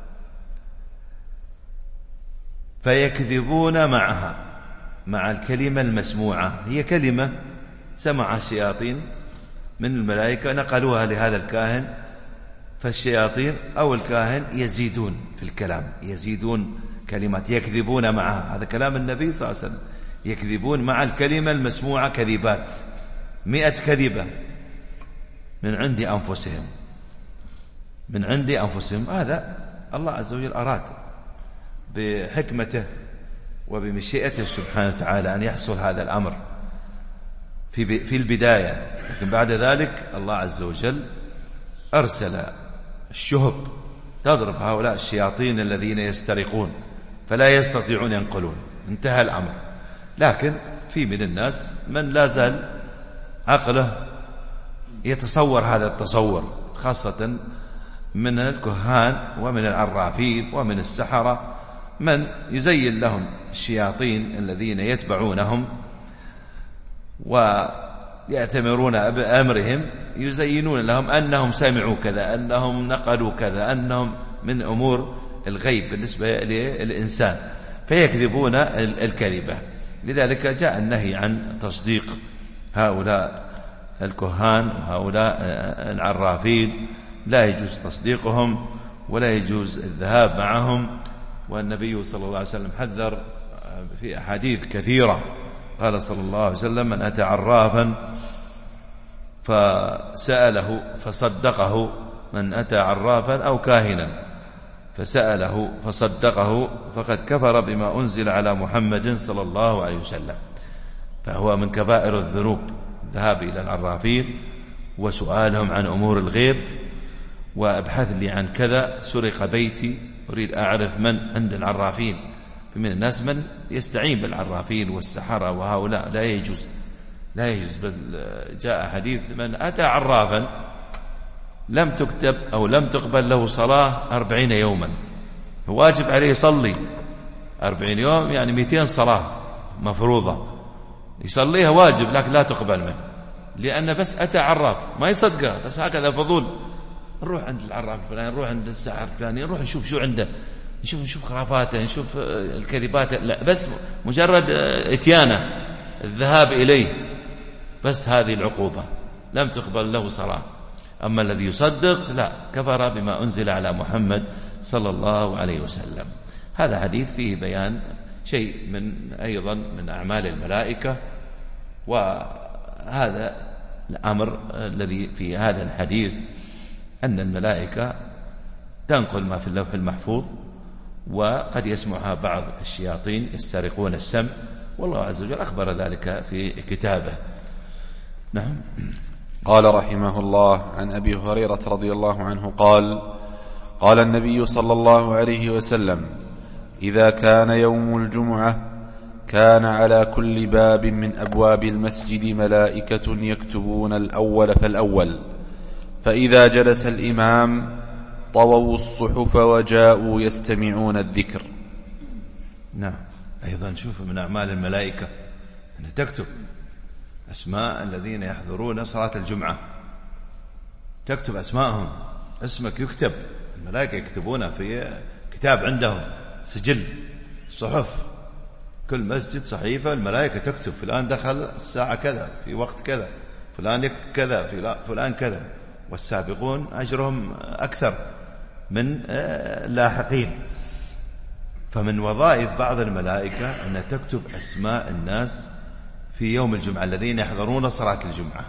S2: فيكذبون معها، مع الكلمة المسموعة. هي كلمة سمع الشياطين من الملائكة نقلوها لهذا الكاهن، فالشياطين أو الكاهن يزيدون في الكلام، يزيدون كلمات، يكذبون معها. هذا كلام النبي صلى الله عليه وسلم، يكذبون مع الكلمة المسموعة كذبات، مئة كذبة من عند أنفسهم، من عند أنفسهم. هذا الله عز وجل أراد بحكمته وبمشيئته سبحانه وتعالى أن يحصل هذا الأمر في في البداية، لكن بعد ذلك الله عز وجل أرسل الشهب تضرب هؤلاء الشياطين الذين يسترقون فلا يستطيعون ينقلون، انتهى الأمر. لكن في من الناس من لا زال عقله يتصور هذا التصور، خاصة من الكهان ومن العرافين ومن السحرة من يزين لهم الشياطين الذين يتبعونهم ويأتمرون بأمرهم، يزينون لهم أنهم سمعوا كذا، أنهم نقلوا كذا، أنهم من أمور الغيب بالنسبة للإنسان، فيكذبون الكذبة. لذلك جاء النهي عن تصديق هؤلاء الكهان وهؤلاء العرافين، لا يجوز تصديقهم ولا يجوز الذهاب معهم. والنبي صلى الله عليه وسلم حذر في أحاديث كثيرة، قال صلى الله عليه وسلم: من أتى عرافا فسأله فصدقه، من أتى عرافا أو كاهنا فسأله فصدقه فقد كفر بما أنزل على محمد صلى الله عليه وسلم. فهو من كبائر الذنوب الذهاب إلى العرافين وسؤالهم عن أمور الغيب، وابحث لي عن كذا، سرق بيتي، أريد أعرف من عند العرافين. فمن الناس من يستعين بالعرافين والسحرة وهؤلاء، لا يجوز لا يجوز. بل جاء حديث: من أتى عرافا لم تكتب أو لم تقبل له صلاة أربعين يوما. واجب عليه يصلي أربعين يوم، يعني مئتين صلاة مفروضة يصليها واجب، لكن لا تقبل منه، لأنه بس أتى عراف ما يصدقه، بس هكذا فضول. نروح عند العراف الفلاني، نروح عند الساحر الفلاني، نروح نشوف شو عنده، نشوف نشوف خرافاته، نشوف الكذبات، لا بس مجرد اتيانه الذهاب إليه، بس هذه العقوبة، لم تقبل له صلاة. أما الذي يصدق لا، كفر بما أنزل على محمد صلى الله عليه وسلم. هذا حديث فيه بيان شيء من أيضا من أعمال الملائكة، وهذا الأمر الذي في هذا الحديث أن الملائكة تنقل ما في اللوح المحفوظ، وقد يسمعها بعض الشياطين يسترقون السمع، والله عز وجل أخبر ذلك في كتابه. نعم.
S3: قال رحمه الله: عن أبي هريرة رضي الله عنه قال: قال النبي صلى الله عليه وسلم: إذا كان يوم الجمعة كان على كل باب من أبواب المسجد ملائكة يكتبون الأول فالأول، فإذا جلس الإمام طووا الصحف وجاءوا يستمعون الذكر.
S2: نعم. أيضا شوف من أعمال الملائكة أن تكتب أسماء الذين يحضرون صلاة الجمعة، تكتب أسماءهم، اسمك يكتب، الملائكة يكتبون في كتاب عندهم، سجل، صحف، كل مسجد صحيفة الملائكة تكتب: فلان دخل الساعة كذا في وقت كذا، فلان كذا، فلان كذا. والسابقون أجرهم أكثر من اللاحقين. فمن وظائف بعض الملائكة أن تكتب أسماء الناس في يوم الجمعة الذين يحضرون صلاة الجمعة.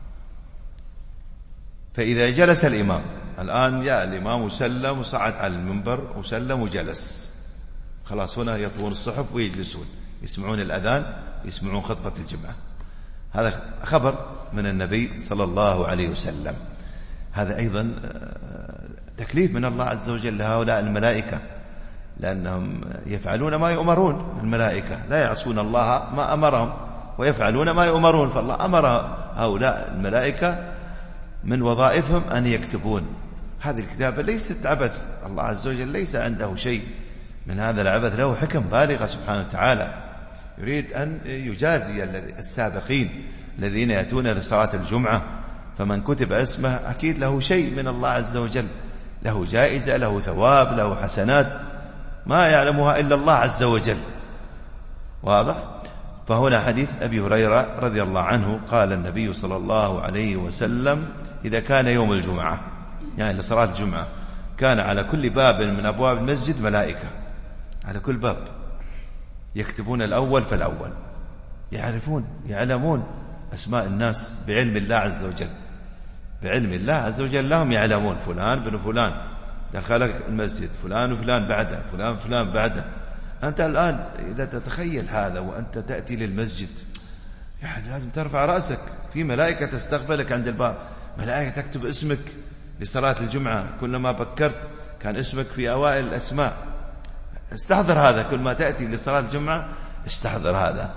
S2: فإذا جلس الإمام، الآن جاء الإمام وسلم وصعد على المنبر وسلم وجلس، خلاص هنا يطوون الصحف ويجلسون يسمعون الأذان، يسمعون خطبة الجمعة. هذا خبر من النبي صلى الله عليه وسلم. هذا أيضا تكليف من الله عز وجل لهؤلاء الملائكة، لأنهم يفعلون ما يؤمرون. الملائكة لا يعصون الله ما أمرهم ويفعلون ما يؤمرون، فالله أمر هؤلاء الملائكة من وظائفهم أن يكتبون. هذه الكتابة ليست عبث، الله عز وجل ليس عنده شيء من هذا العبث، له حكم بالغة سبحانه وتعالى، يريد أن يجازي السابقين الذين يأتون لصلاة الجمعة. فمن كتب اسمه أكيد له شيء من الله عز وجل، له جائزة، له ثواب، له حسنات ما يعلمها إلا الله عز وجل. واضح؟ فهنا حديث أبي هريرة رضي الله عنه قال النبي صلى الله عليه وسلم: إذا كان يوم الجمعة، يعني لصلاة الجمعة، كان على كل باب من أبواب المسجد ملائكة، على كل باب يكتبون الأول فالأول، يعرفون يعلمون أسماء الناس بعلم الله عز وجل، بعلم الله عز وجل لهم يعلمون فلان بن فلان دخل المسجد، فلان وفلان بعده، فلان فلان بعده. أنت الآن إذا تتخيل هذا وأنت تأتي للمسجد، يعني لازم ترفع رأسك، في ملائكة تستقبلك عند الباب، ملائكة تكتب اسمك لصلاة الجمعة، كلما بكرت كان اسمك في أوائل الأسماء. استحضر هذا، كل ما تأتي لصلاة الجمعة استحضر هذا،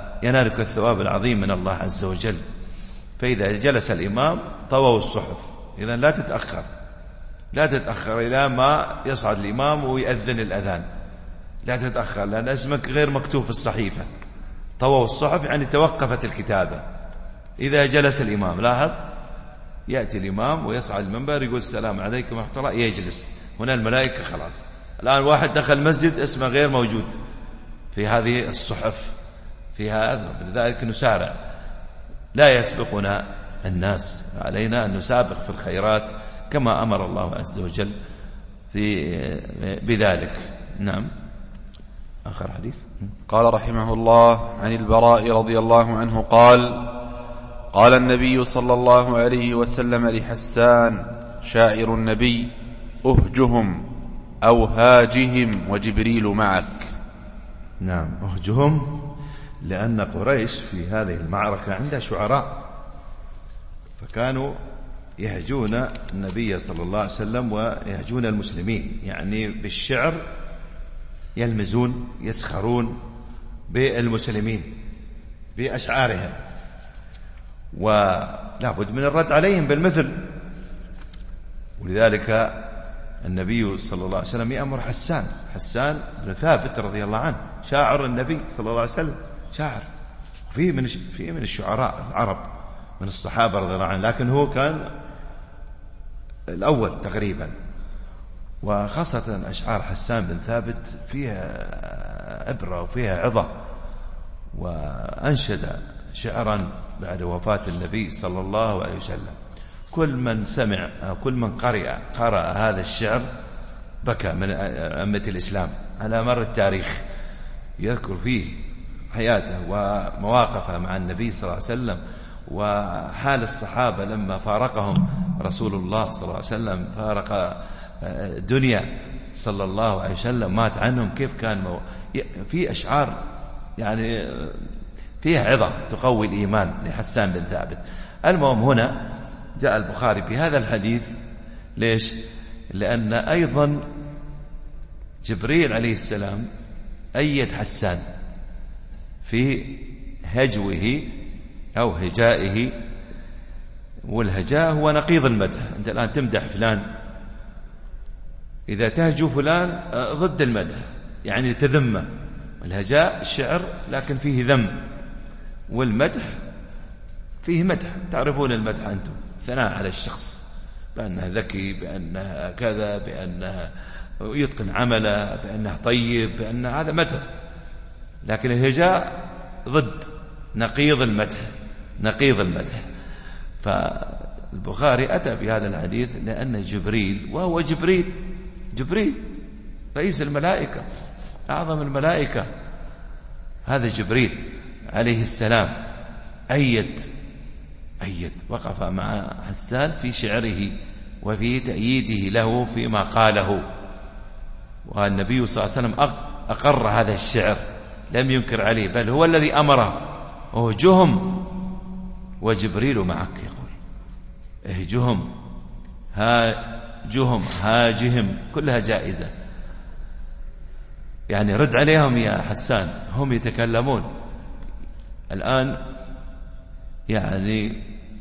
S2: فينالك الثواب العظيم من الله عز وجل. فإذا جلس الإمام طووا الصحف، إذن لا تتأخر، لا تتأخر إلى ما يصعد الإمام ويأذن الأذان، لا تتأخر، لأن اسمك غير مكتوب في الصحيفة. طووا الصحف يعني توقفت الكتابة. إذا جلس الإمام، لاحظ، يأتي الإمام ويصعد المنبر يقول السلام عليكم ورحمة الله، يجلس هنا الملائكة خلاص. الآن واحد دخل المسجد اسمه غير موجود في هذه الصحف، في هذا، لذلك نسارع، لا يسبقنا الناس، علينا أن نسابق في الخيرات كما أمر الله عز وجل في بذلك. نعم. آخر حديث.
S3: قال رحمه الله عن البراء رضي الله عنه قال: قال النبي صلى الله عليه وسلم لحسان شاعر النبي: أهجهم أو هاجهم وجبريل معك.
S2: نعم، أهجهم، لأن قريش في هذه المعركة عندها شعراء، فكانوا يهجون النبي صلى الله عليه وسلم ويهجون المسلمين، يعني بالشعر يلمزون يسخرون بالمسلمين بأشعارهم، ولا بد من الرد عليهم بالمثل. ولذلك النبي صلى الله عليه وسلم يأمر حسان حسان بن ثابت رضي الله عنه، شاعر النبي صلى الله عليه وسلم، شاعر، وفيه من فيه من الشعراء العرب من الصحابة رضي الله عنه، لكن هو كان الأول تقريبا. وخاصة أشعار حسان بن ثابت فيها عبرة وفيها عظة، وأنشد شعرا بعد وفاة النبي صلى الله عليه وسلم. كل من سمع أو كل من قرأ قرأ هذا الشعر بكى من أمة الإسلام على مر التاريخ، يذكر فيه حياته ومواقفه مع النبي صلى الله عليه وسلم، وحال الصحابة لما فارقهم رسول الله صلى الله عليه وسلم، فارق دنيا صلى الله عليه وسلم، مات عنهم، كيف كان مو... في أشعار يعني فيها عظة تقوي الإيمان لحسان بن ثابت. المهم هنا جاء البخاري بهذا الحديث، ليش؟ لأن أيضا جبريل عليه السلام أيد حسان في هجوه أو هجائه، والهجاء هو نقيض المدح. أنت الآن تمدح فلان، إذا تهجو فلان ضد المدح يعني تذمه. الهجاء الشعر لكن فيه ذم، والمدح فيه مدح، تعرفون المدح أنتم، ثناء على الشخص بأنه ذكي، بأنه كذا، بأنه يتقن عمله، بأنه طيب، بأنه هذا مدح. لكن الهجاء ضد، نقيض المدح، نقيض المدح. فالبخاري أتى بهذا الحديث لأن جبريل، وهو جبريل جبريل رئيس الملائكة، أعظم الملائكة، هذا جبريل عليه السلام أيد أيد وقف مع حسان في شعره وفي تأييده له فيما قاله. والنبي صلى الله عليه وسلم أقر هذا الشعر، لم ينكر عليه، بل هو الذي أمره: اهجهم وجبريل معك. يقول اهجهم، هاجهم، هاجهم، كلها جائزة، يعني رد عليهم يا حسان، هم يتكلمون الآن، يعني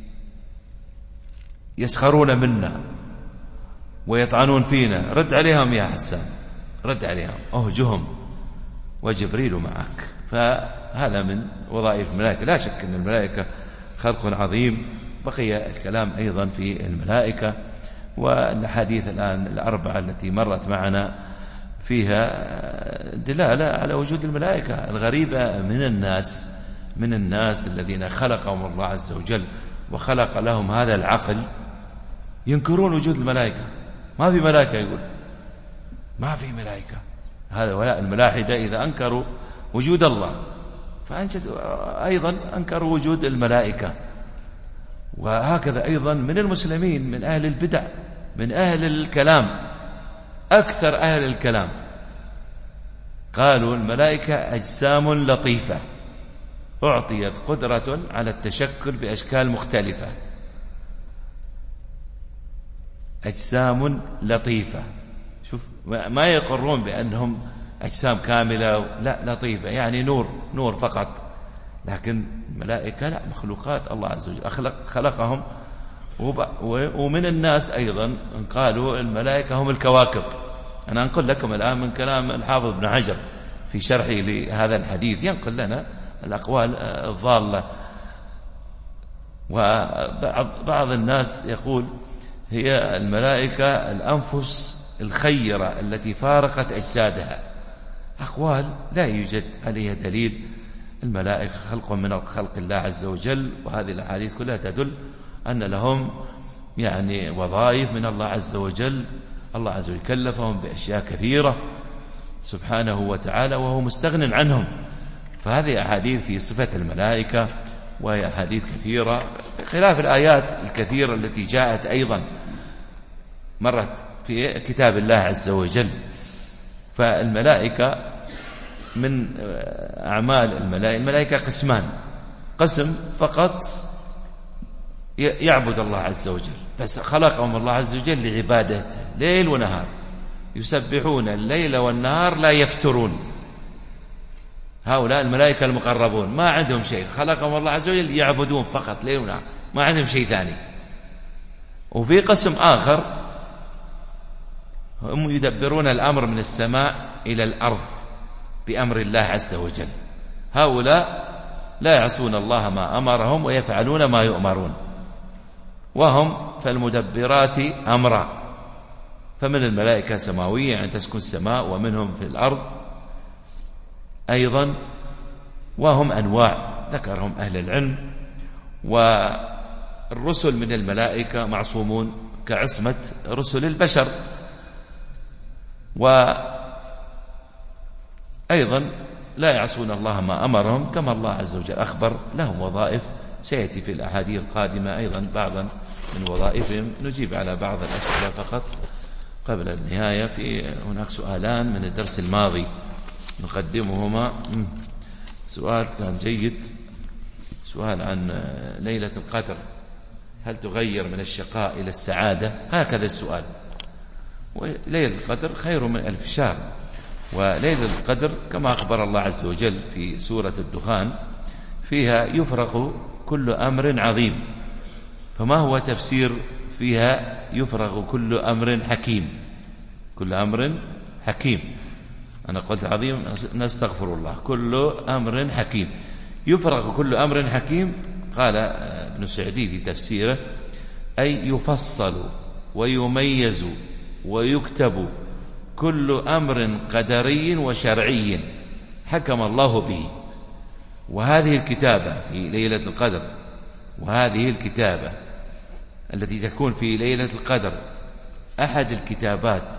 S2: يسخرون منا ويطعنون فينا، رد عليهم يا حسان، رد عليهم، اهجهم وجبريل معك. فهذا من وظائف الملائكة. لا شك أن الملائكة خلق عظيم. بقي الكلام أيضا في الملائكة، والحديث الآن الأربعة التي مرت معنا فيها دلالة على وجود الملائكة. الغريبة من الناس من الناس الذين خلقهم الله عز وجل وخلق لهم هذا العقل، ينكرون وجود الملائكة. ما في ملائكة، يقول ما في ملائكة. هذا ولا الملاحدة إذا أنكروا وجود الله فأنشدوا أيضا أنكروا وجود الملائكة. وهكذا أيضا من المسلمين، من أهل البدع، من أهل الكلام، أكثر أهل الكلام قالوا الملائكة أجسام لطيفة أعطيت قدرة على التشكل بأشكال مختلفة. أجسام لطيفة، شوف، ما يقرون بأنهم أجسام كاملة، لا، لطيفة يعني نور نور فقط. لكن الملائكة لا، مخلوقات الله عز وجل، خلق خلقهم
S1: ومن الناس أيضا قالوا الملائكة هم الكواكب. أنا أنقل لكم الآن من كلام الحافظ ابن حجر في شرحه لهذا الحديث، ينقل لنا الأقوال الضالة. وبعض الناس يقول هي الملائكة الأنفس الخيرة التي فارقت أجسادها. أقوال لا يوجد عليها دليل. الملائكة خلق من خلق الله عز وجل، وهذه الأحاديث كلها تدل أن لهم يعني وظائف من الله عز وجل. الله عز وجل كلفهم بأشياء كثيرة سبحانه وتعالى وهو مستغن عنهم. فهذه أحاديث في صفة الملائكة، وهي أحاديث كثيرة خلاف الآيات الكثيرة التي جاءت أيضا مرت في كتاب الله عز وجل. فالملائكة من أعمال الملائكة، الملائكة قسمان: قسم فقط يعبد الله عز وجل، بس خلقهم الله عز وجل لعبادته ليل ونهار، يسبحون الليل والنهار لا يفترون. هؤلاء الملائكة المقربون ما عندهم شيء، خلقهم الله عز وجل يعبدون فقط ليل ونهار، ما عندهم شيء ثاني. وفي قسم آخر هم يدبرون الأمر من السماء إلى الأرض بأمر الله عز وجل. هؤلاء لا يعصون الله ما أمرهم ويفعلون ما يؤمرون، وهم فالمدبرات أمرا. فمن الملائكة سماوية أن تسكن السماء، ومنهم في الأرض أيضا، وهم أنواع ذكرهم أهل العلم. والرسل من الملائكة معصومون كعصمة رسل البشر، وأيضا لا يعصون الله ما أمرهم كما الله عز وجل أخبر لهم وظائف. سيأتي في الأحاديث القادمة أيضا بعضا من وظائفهم. نجيب على بعض الأسئلة فقط قبل النهاية. في هناك سؤالان من الدرس الماضي نقدمهما. سؤال كان جيد، سؤال عن ليلة القدر، هل تغير من الشقاء إلى السعادة؟ هكذا السؤال. وليلة القدر خير من ألف شهر، وليلة القدر كما أخبر الله عز وجل في سورة الدخان فيها يفرغ كل أمر عظيم. فما هو تفسير فيها يفرغ كل أمر حكيم؟ كل أمر حكيم، أنا قلت عظيم نستغفر الله. كل أمر حكيم، يفرغ كل أمر حكيم. قال ابن سعدي في تفسيره: أي يفصل ويميز ويكتب كل أمر قدري وشرعي حكم الله به. وهذه الكتابة في ليلة القدر، وهذه الكتابة التي تكون في ليلة القدر أحد الكتابات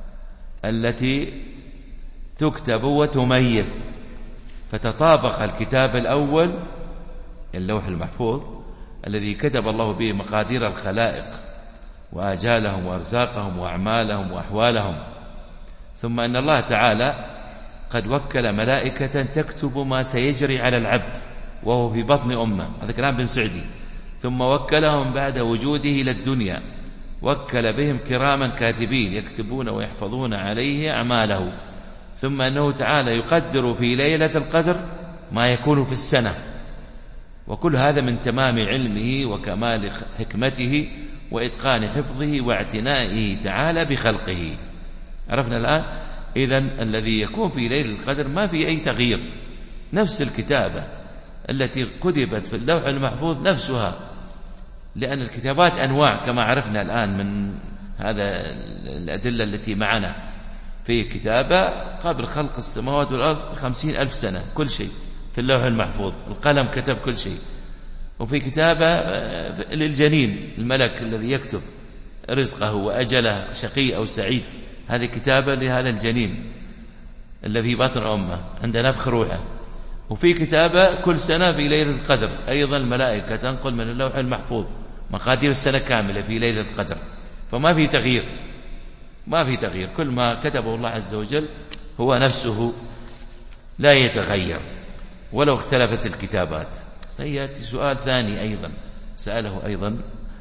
S1: التي تكتب وتميز. فتطابق الكتاب الأول اللوح المحفوظ الذي كتب الله به مقادير الخلائق وآجالهم وأرزاقهم وأعمالهم وأحوالهم، ثم أن الله تعالى قد وكل ملائكة تكتب ما سيجري على العبد وهو في بطن أمه. هذا كلام بن سعدي. ثم وكلهم بعد وجوده إلى الدنيا، وكل بهم كراما كاتبين يكتبون ويحفظون عليه أعماله. ثم أنه تعالى يقدر في ليلة القدر ما يكون في السنة. وكل هذا من تمام علمه وكمال حكمته وإتقان حفظه واعتنائه تعالى بخلقه. عرفنا الآن إذن الذي يكون في ليلة القدر ما في أي تغيير، نفس الكتابة التي كتبت في اللوح المحفوظ نفسها، لأن الكتابات أنواع كما عرفنا الآن من هذا الأدلة التي معنا. في كتابة قبل خلق السماوات والأرض خمسين ألف سنة، كل شيء في اللوح المحفوظ، القلم كتب كل شيء. وفي كتابة للجنين، الملك الذي يكتب رزقه وأجله شقي أو سعيد، هذه كتابة لهذا الجنين الذي في بطن أمه عند نفخ روحه. وفي كتابة كل سنة في ليلة القدر أيضا الملائكة تنقل من اللوح المحفوظ مقادير السنة كاملة في ليلة القدر. فما في تغيير، ما في تغيير، كل ما كتبه الله عز وجل هو نفسه لا يتغير ولو اختلفت الكتابات. فيأتي سؤال ثاني أيضا سأله أيضا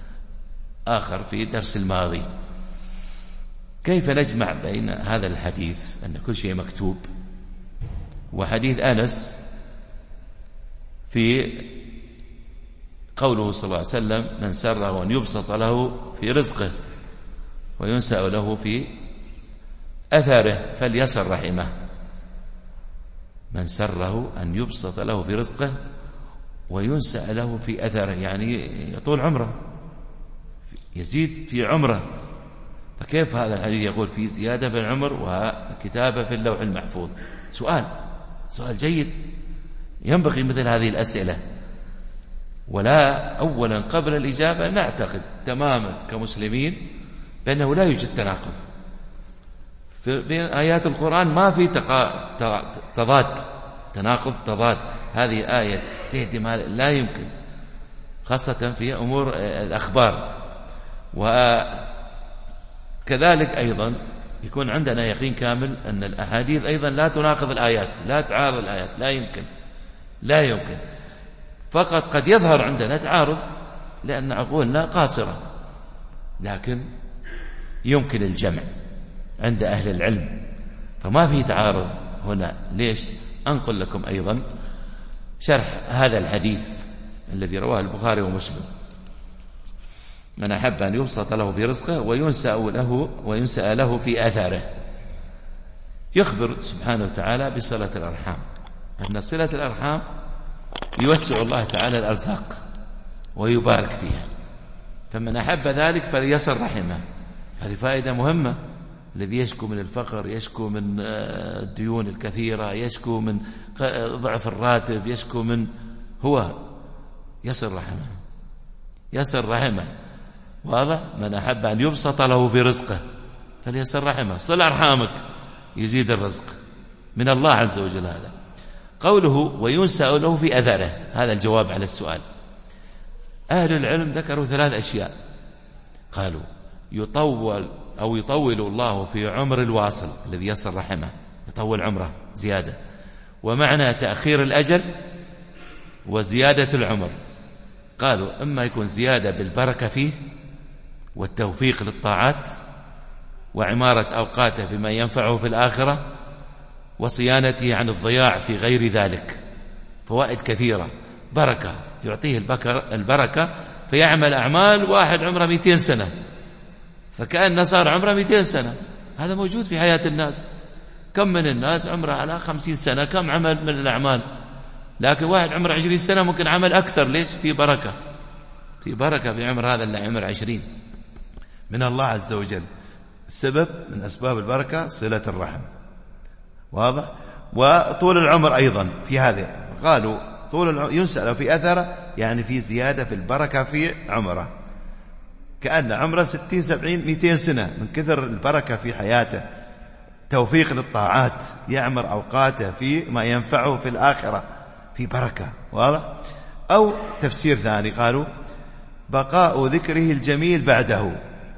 S1: آخر في درس الماضي: كيف نجمع بين هذا الحديث أن كل شيء مكتوب وحديث أنس في قوله صلى الله عليه وسلم: من سره أن يبسط له في رزقه وينسأ له في أثره فليصل رحمه. من سره أن يبسط له في رزقه وينسأ له في أثره، يعني يطول عمره، يزيد في عمره. فكيف هذا الحديث يقول في زيادة في العمر وكتابة في اللوح المحفوظ؟ سؤال سؤال جيد، ينبغي مثل هذه الأسئلة. ولا أولا قبل الإجابة نعتقد تماما كمسلمين بأنه لا يوجد تناقض في آيات القرآن، ما في تقا... تضاد، تناقض تضاد. هذه آية تهدم، لا يمكن، خاصة في أمور الأخبار. وكذلك أيضا يكون عندنا يقين كامل أن الأحاديث أيضا لا تناقض الآيات، لا تعارض الآيات، لا يمكن لا يمكن فقط قد يظهر عندنا تعارض لأن عقولنا قاصرة، لكن يمكن الجمع عند أهل العلم، فما في تعارض هنا. ليش؟ أنقل لكم أيضا شرح هذا الحديث الذي رواه البخاري ومسلم: من أحب أن يبسط له في رزقه وينسأ له وينسأ له في أثره. يخبر سبحانه وتعالى بصلة الأرحام، أن صلة الأرحام يوسع الله تعالى الأرزاق ويبارك فيها، فمن أحب ذلك فليصل رحمه. هذه فائدة مهمة. الذي يشكو من الفقر، يشكو من الديون الكثيرة، يشكو من ضعف الراتب، يشكو من هو يصل رحمه، يصل رحمه. واضح؟ من أحب أن يبسط له في رزقه فليصل رحمه. صل أرحامك يزيد الرزق من الله عز وجل. هذا قوله وينسأ له في أثره، هذا الجواب على السؤال. أهل العلم ذكروا ثلاث أشياء، قالوا يطول أو يطول الله في عمر الواصل الذي يصل رحمه، يطول عمره زيادة، ومعنى تأخير الأجل وزيادة العمر. قالوا إما يكون زيادة بالبركة فيه والتوفيق للطاعات وعمارة أوقاته بما ينفعه في الآخرة وصيانته عن الضياع في غير ذلك. فوائد كثيرة، بركة، يعطيه البركة فيعمل أعمال واحد عمره مئتين سنة، فكأن صار عمره مئتين سنة. هذا موجود في حياة الناس. كم من الناس عمره على خمسين سنة، كم عمل من الأعمال، لكن واحد عمره عشرين سنة ممكن عمل أكثر. ليش؟ في بركة، في بركة في عمر هذا اللي عمر عشرين
S2: من الله عز وجل. السبب من أسباب البركة صلة الرحم، واضح؟ وطول العمر أيضا في هذا. قالوا طول العمر ينسأل في أثره، يعني في زيادة في البركة في عمره، كأن عمره ستين سبعين مئتين سنة من كثر البركة في حياته، توفيق للطاعات، يعمر أوقاته في ما ينفعه في الآخرة، في بركة. واضح؟ أو تفسير ثاني قالوا بقاء ذكره الجميل بعده،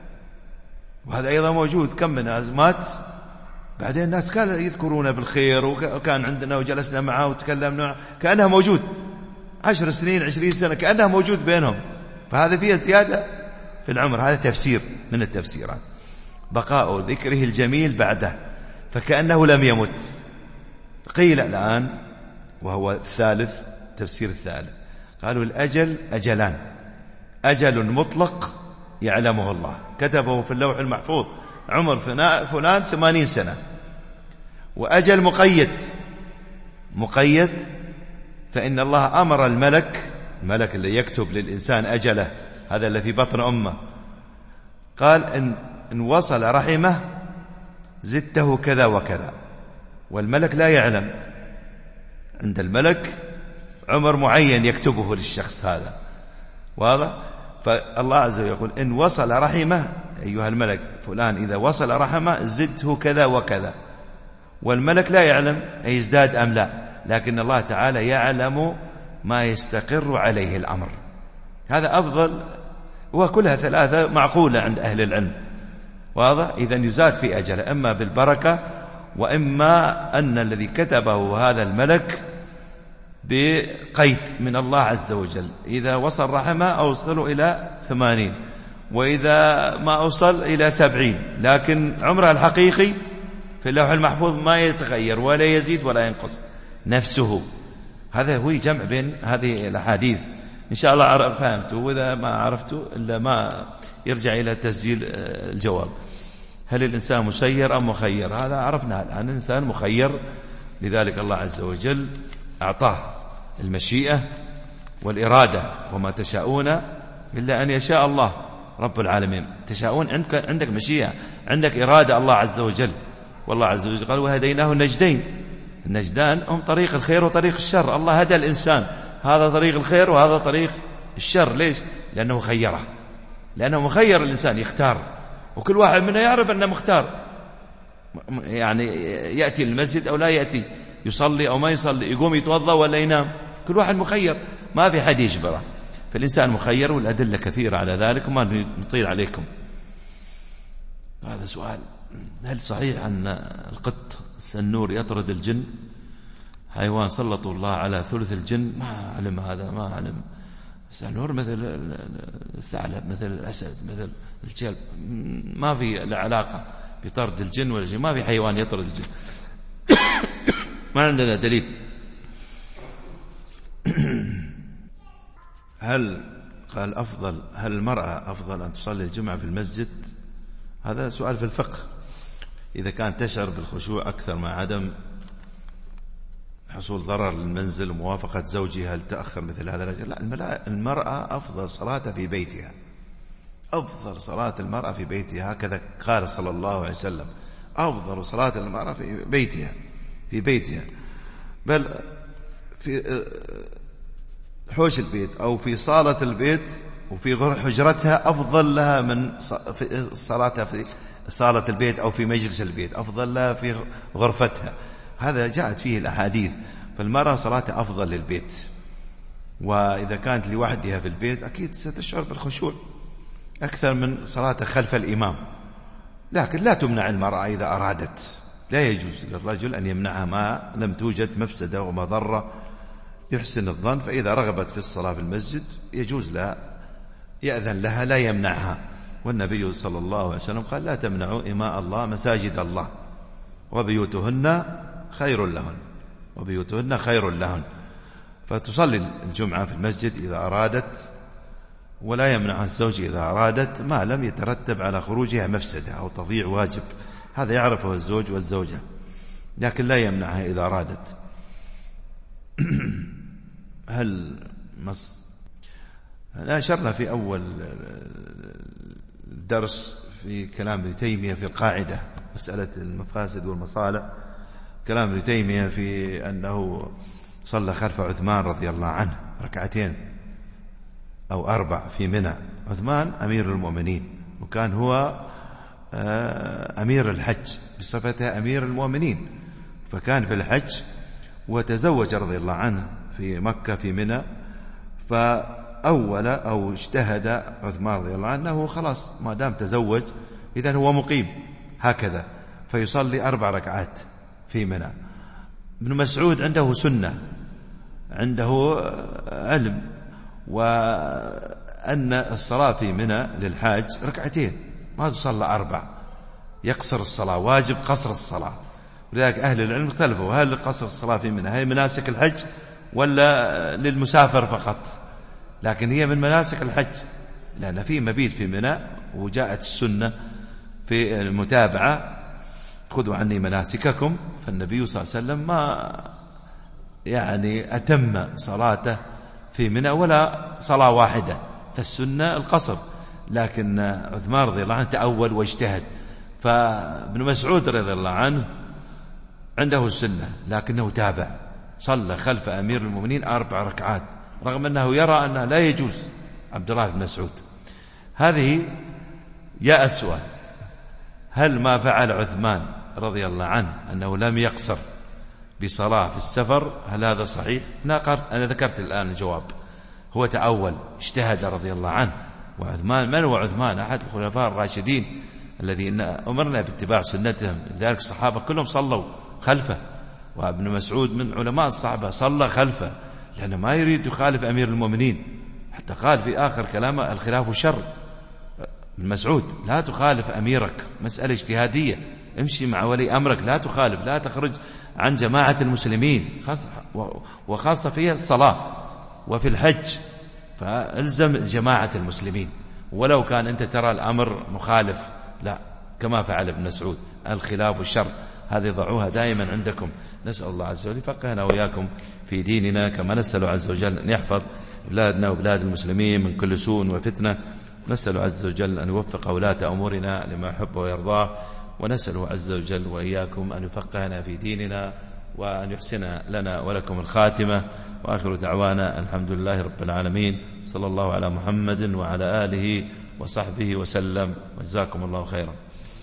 S2: وهذا أيضا موجود. كم من أزمات بعدين الناس كانوا يذكرون بالخير، وكان عندنا وجلسنا معه وتكلمنا كأنها موجود عشر سنين عشرين سنة، كأنها موجود بينهم. فهذا فيها زيادة في العمر. هذا تفسير من التفسيرات، بقاء ذكره الجميل بعده فكأنه لم يمت. قيل الآن، وهو الثالث، تفسير الثالث، قالوا الأجل أجلان: أجل مطلق يعلمه الله كتبه في اللوح المحفوظ، عمر فلان ثمانين سنة، وأجل مقيد مقيد فإن الله أمر الملك الملك اللي يكتب للإنسان أجله، هذا اللي في بطن أمه، قال إن, إن وصل رحمه زدته كذا وكذا، والملك لا يعلم. عند الملك عمر معين يكتبه للشخص هذا، واضح؟ فالله عز وجل يقول إن وصل رحمه، أيها الملك فلان إذا وصل رحمه زدته كذا وكذا، والملك لا يعلم أيزداد أم لا، لكن الله تعالى يعلم ما يستقر عليه الأمر. هذا أفضل، وكلها ثلاثة معقولة عند أهل العلم، واضح؟ إذن يزاد في أجله، إما بالبركة، وإما أن الذي كتبه هذا الملك بقيد من الله عز وجل، إذا وصل رحمه أوصله إلى ثمانين، وإذا ما أوصل إلى سبعين، لكن عمره الحقيقي في اللوح المحفوظ ما يتغير ولا يزيد ولا ينقص نفسه. هذا هو جمع بين هذه الأحاديث إن شاء الله فهمته، وإذا ما عرفته إلا ما يرجع إلى تسجيل الجواب. هل الإنسان مسير أم مخير؟ هذا عرفنا الآن، الإنسان مخير، لذلك الله عز وجل أعطاه المشيئة والإرادة، وما تشاءون إلا أن يشاء الله رب العالمين. تشاءون، عندك عندك مشيئة، عندك إرادة الله عز وجل. والله عز وجل قال وهديناه النجدين. النجدان هم طريق الخير وطريق الشر. الله هدى الإنسان، هذا طريق الخير وهذا طريق الشر. ليش؟ لأنه خيره، لأنه مخير الإنسان يختار، وكل واحد منا يعرف أنه مختار، يعني يأتي المسجد أو لا يأتي، يصلي أو ما يصلي، يقوم يتوضأ ولا ينام، كل واحد مخير، ما في حد يجبره. فالإنسان مخير، والأدلة كثيرة على ذلك وما نطيل عليكم. هذا سؤال: هل صحيح أن القط السنور يطرد الجن؟ حيوان سلط الله على ثلث الجن، ما علم هذا، ما علم. السنور مثل الثعلب، مثل الأسد، مثل الكلب، ما في علاقة بطرد الجن ولا شيء، ما في حيوان يطرد الجن. ما عندنا دليل. هل قال أفضل هل المرأة أفضل أن تصلي الجمعة في المسجد؟ هذا سؤال في الفقه. إذا كانت تشعر بالخشوع أكثر مع عدم حصول ضرر للمنزل وموافقة زوجها، هل تأخر مثل هذا الرجل؟ لا، المرأة أفضل صلاتها في بيتها، أفضل صلاة المرأة في بيتها، هكذا قال صلى الله عليه وسلم: أفضل صلاة المرأة في بيتها في بيتها بل في حوش البيت أو في صالة البيت وفي حجرتها أفضل لها من صلاتها في صالة البيت أو في مجلس البيت، أفضل لها في غرفتها. هذا جاءت فيه الأحاديث. فالمرأة صلاتها أفضل للبيت، وإذا كانت لوحدها في البيت أكيد ستشعر بالخشوع أكثر من صلاتها خلف الإمام. لكن لا تمنع المرأة إذا أرادت، لا يجوز للرجل أن يمنعها ما لم توجد مفسدة ومضرة، يحسن الظن. فإذا رغبت في الصلاة في المسجد يجوز لها، يأذن لها، لا يمنعها. والنبي صلى الله عليه وسلم قال: لا تمنعوا إماء الله مساجد الله وبيوتهن خير لهن وبيوتهن خير لهن. فتصلي الجمعة في المسجد إذا أرادت، ولا يمنعها الزوج إذا أرادت، ما لم يترتب على خروجها مفسدة أو تضييع واجب. هذا يعرفه الزوج والزوجة، لكن لا يمنعها إذا أرادت. هل مص أنا أشرنا في أول درس في كلام ابن تيمية في القاعدة مسألة المفاسد والمصالح، كلام ابن تيمية في أنه صلى خلف عثمان رضي الله عنه ركعتين أو أربع في منى. عثمان أمير المؤمنين، وكان هو أمير الحج بصفته أمير المؤمنين، فكان في الحج وتزوج رضي الله عنه في مكة في منى. فأول أو اجتهد عثمان رضي الله عنه خلاص ما دام تزوج إذن هو مقيم هكذا، فيصلي أربع ركعات في منى. ابن مسعود عنده سنة، عنده علم، وأن الصلاة في منى للحاج ركعتين، ما تصلى أربع، يقصر الصلاة، واجب قصر الصلاة. ولذلك أهل العلم اختلفوا: هل قصر الصلاة في منى هي مناسك الحج ولا للمسافر فقط؟ لكن هي من مناسك الحج، لأن في مبيت في منى، وجاءت السنة في المتابعة: خذوا عني مناسككم. فالنبي صلى الله عليه وسلم ما يعني أتم صلاته في منى ولا صلاة واحدة، فالسنة القصر. لكن عثمان رضي الله عنه تأول واجتهد. فابن مسعود رضي الله عنه عنده السنة، لكنه تابع، صلى خلف أمير المؤمنين أربع ركعات، رغم أنه يرى أنه لا يجوز. عبد الله بن مسعود. هذه يا أسوأ: هل ما فعل عثمان رضي الله عنه أنه لم يقصر بصلاة في السفر، هل هذا صحيح؟ أنا ذكرت الآن الجواب. هو تأول، اجتهد رضي الله عنه. وعثمان من هو عثمان؟ أحد الخلفاء الراشدين الذين أمرنا باتباع سنتهم، لذلك الصحابة كلهم صلوا خلفه، وابن مسعود من علماء الصحابة صلى خلفه، لأنه ما يريد يخالف أمير المؤمنين، حتى قال في آخر كلامه: الخلاف شر. ابن مسعود: لا تخالف أميرك، مسألة اجتهادية، امشي مع ولي أمرك، لا تخالف، لا تخرج عن جماعة المسلمين، وخاصة فيها الصلاة وفي الحج.
S1: فالزم جماعة المسلمين، ولو كان أنت ترى الأمر مخالف، لا، كما فعل ابن مسعود، الخلاف والشر هذه ضعوها دائما عندكم. نسأل الله عز وجل يفقهنا وإياكم في ديننا، كما نسأل عز وجل أن يحفظ بلادنا وبلاد المسلمين من كل سوء وفتنة. نسأل عز وجل أن يوفق ولاة أمورنا لما يحب ويرضاه، ونسأل عز وجل وإياكم أن يفقهنا في ديننا وأن يحسن لنا ولكم الخاتمة. وآخر دعوانا الحمد لله رب العالمين، صلى الله على محمد وعلى آله وصحبه وسلم، وجزاكم الله خيرا.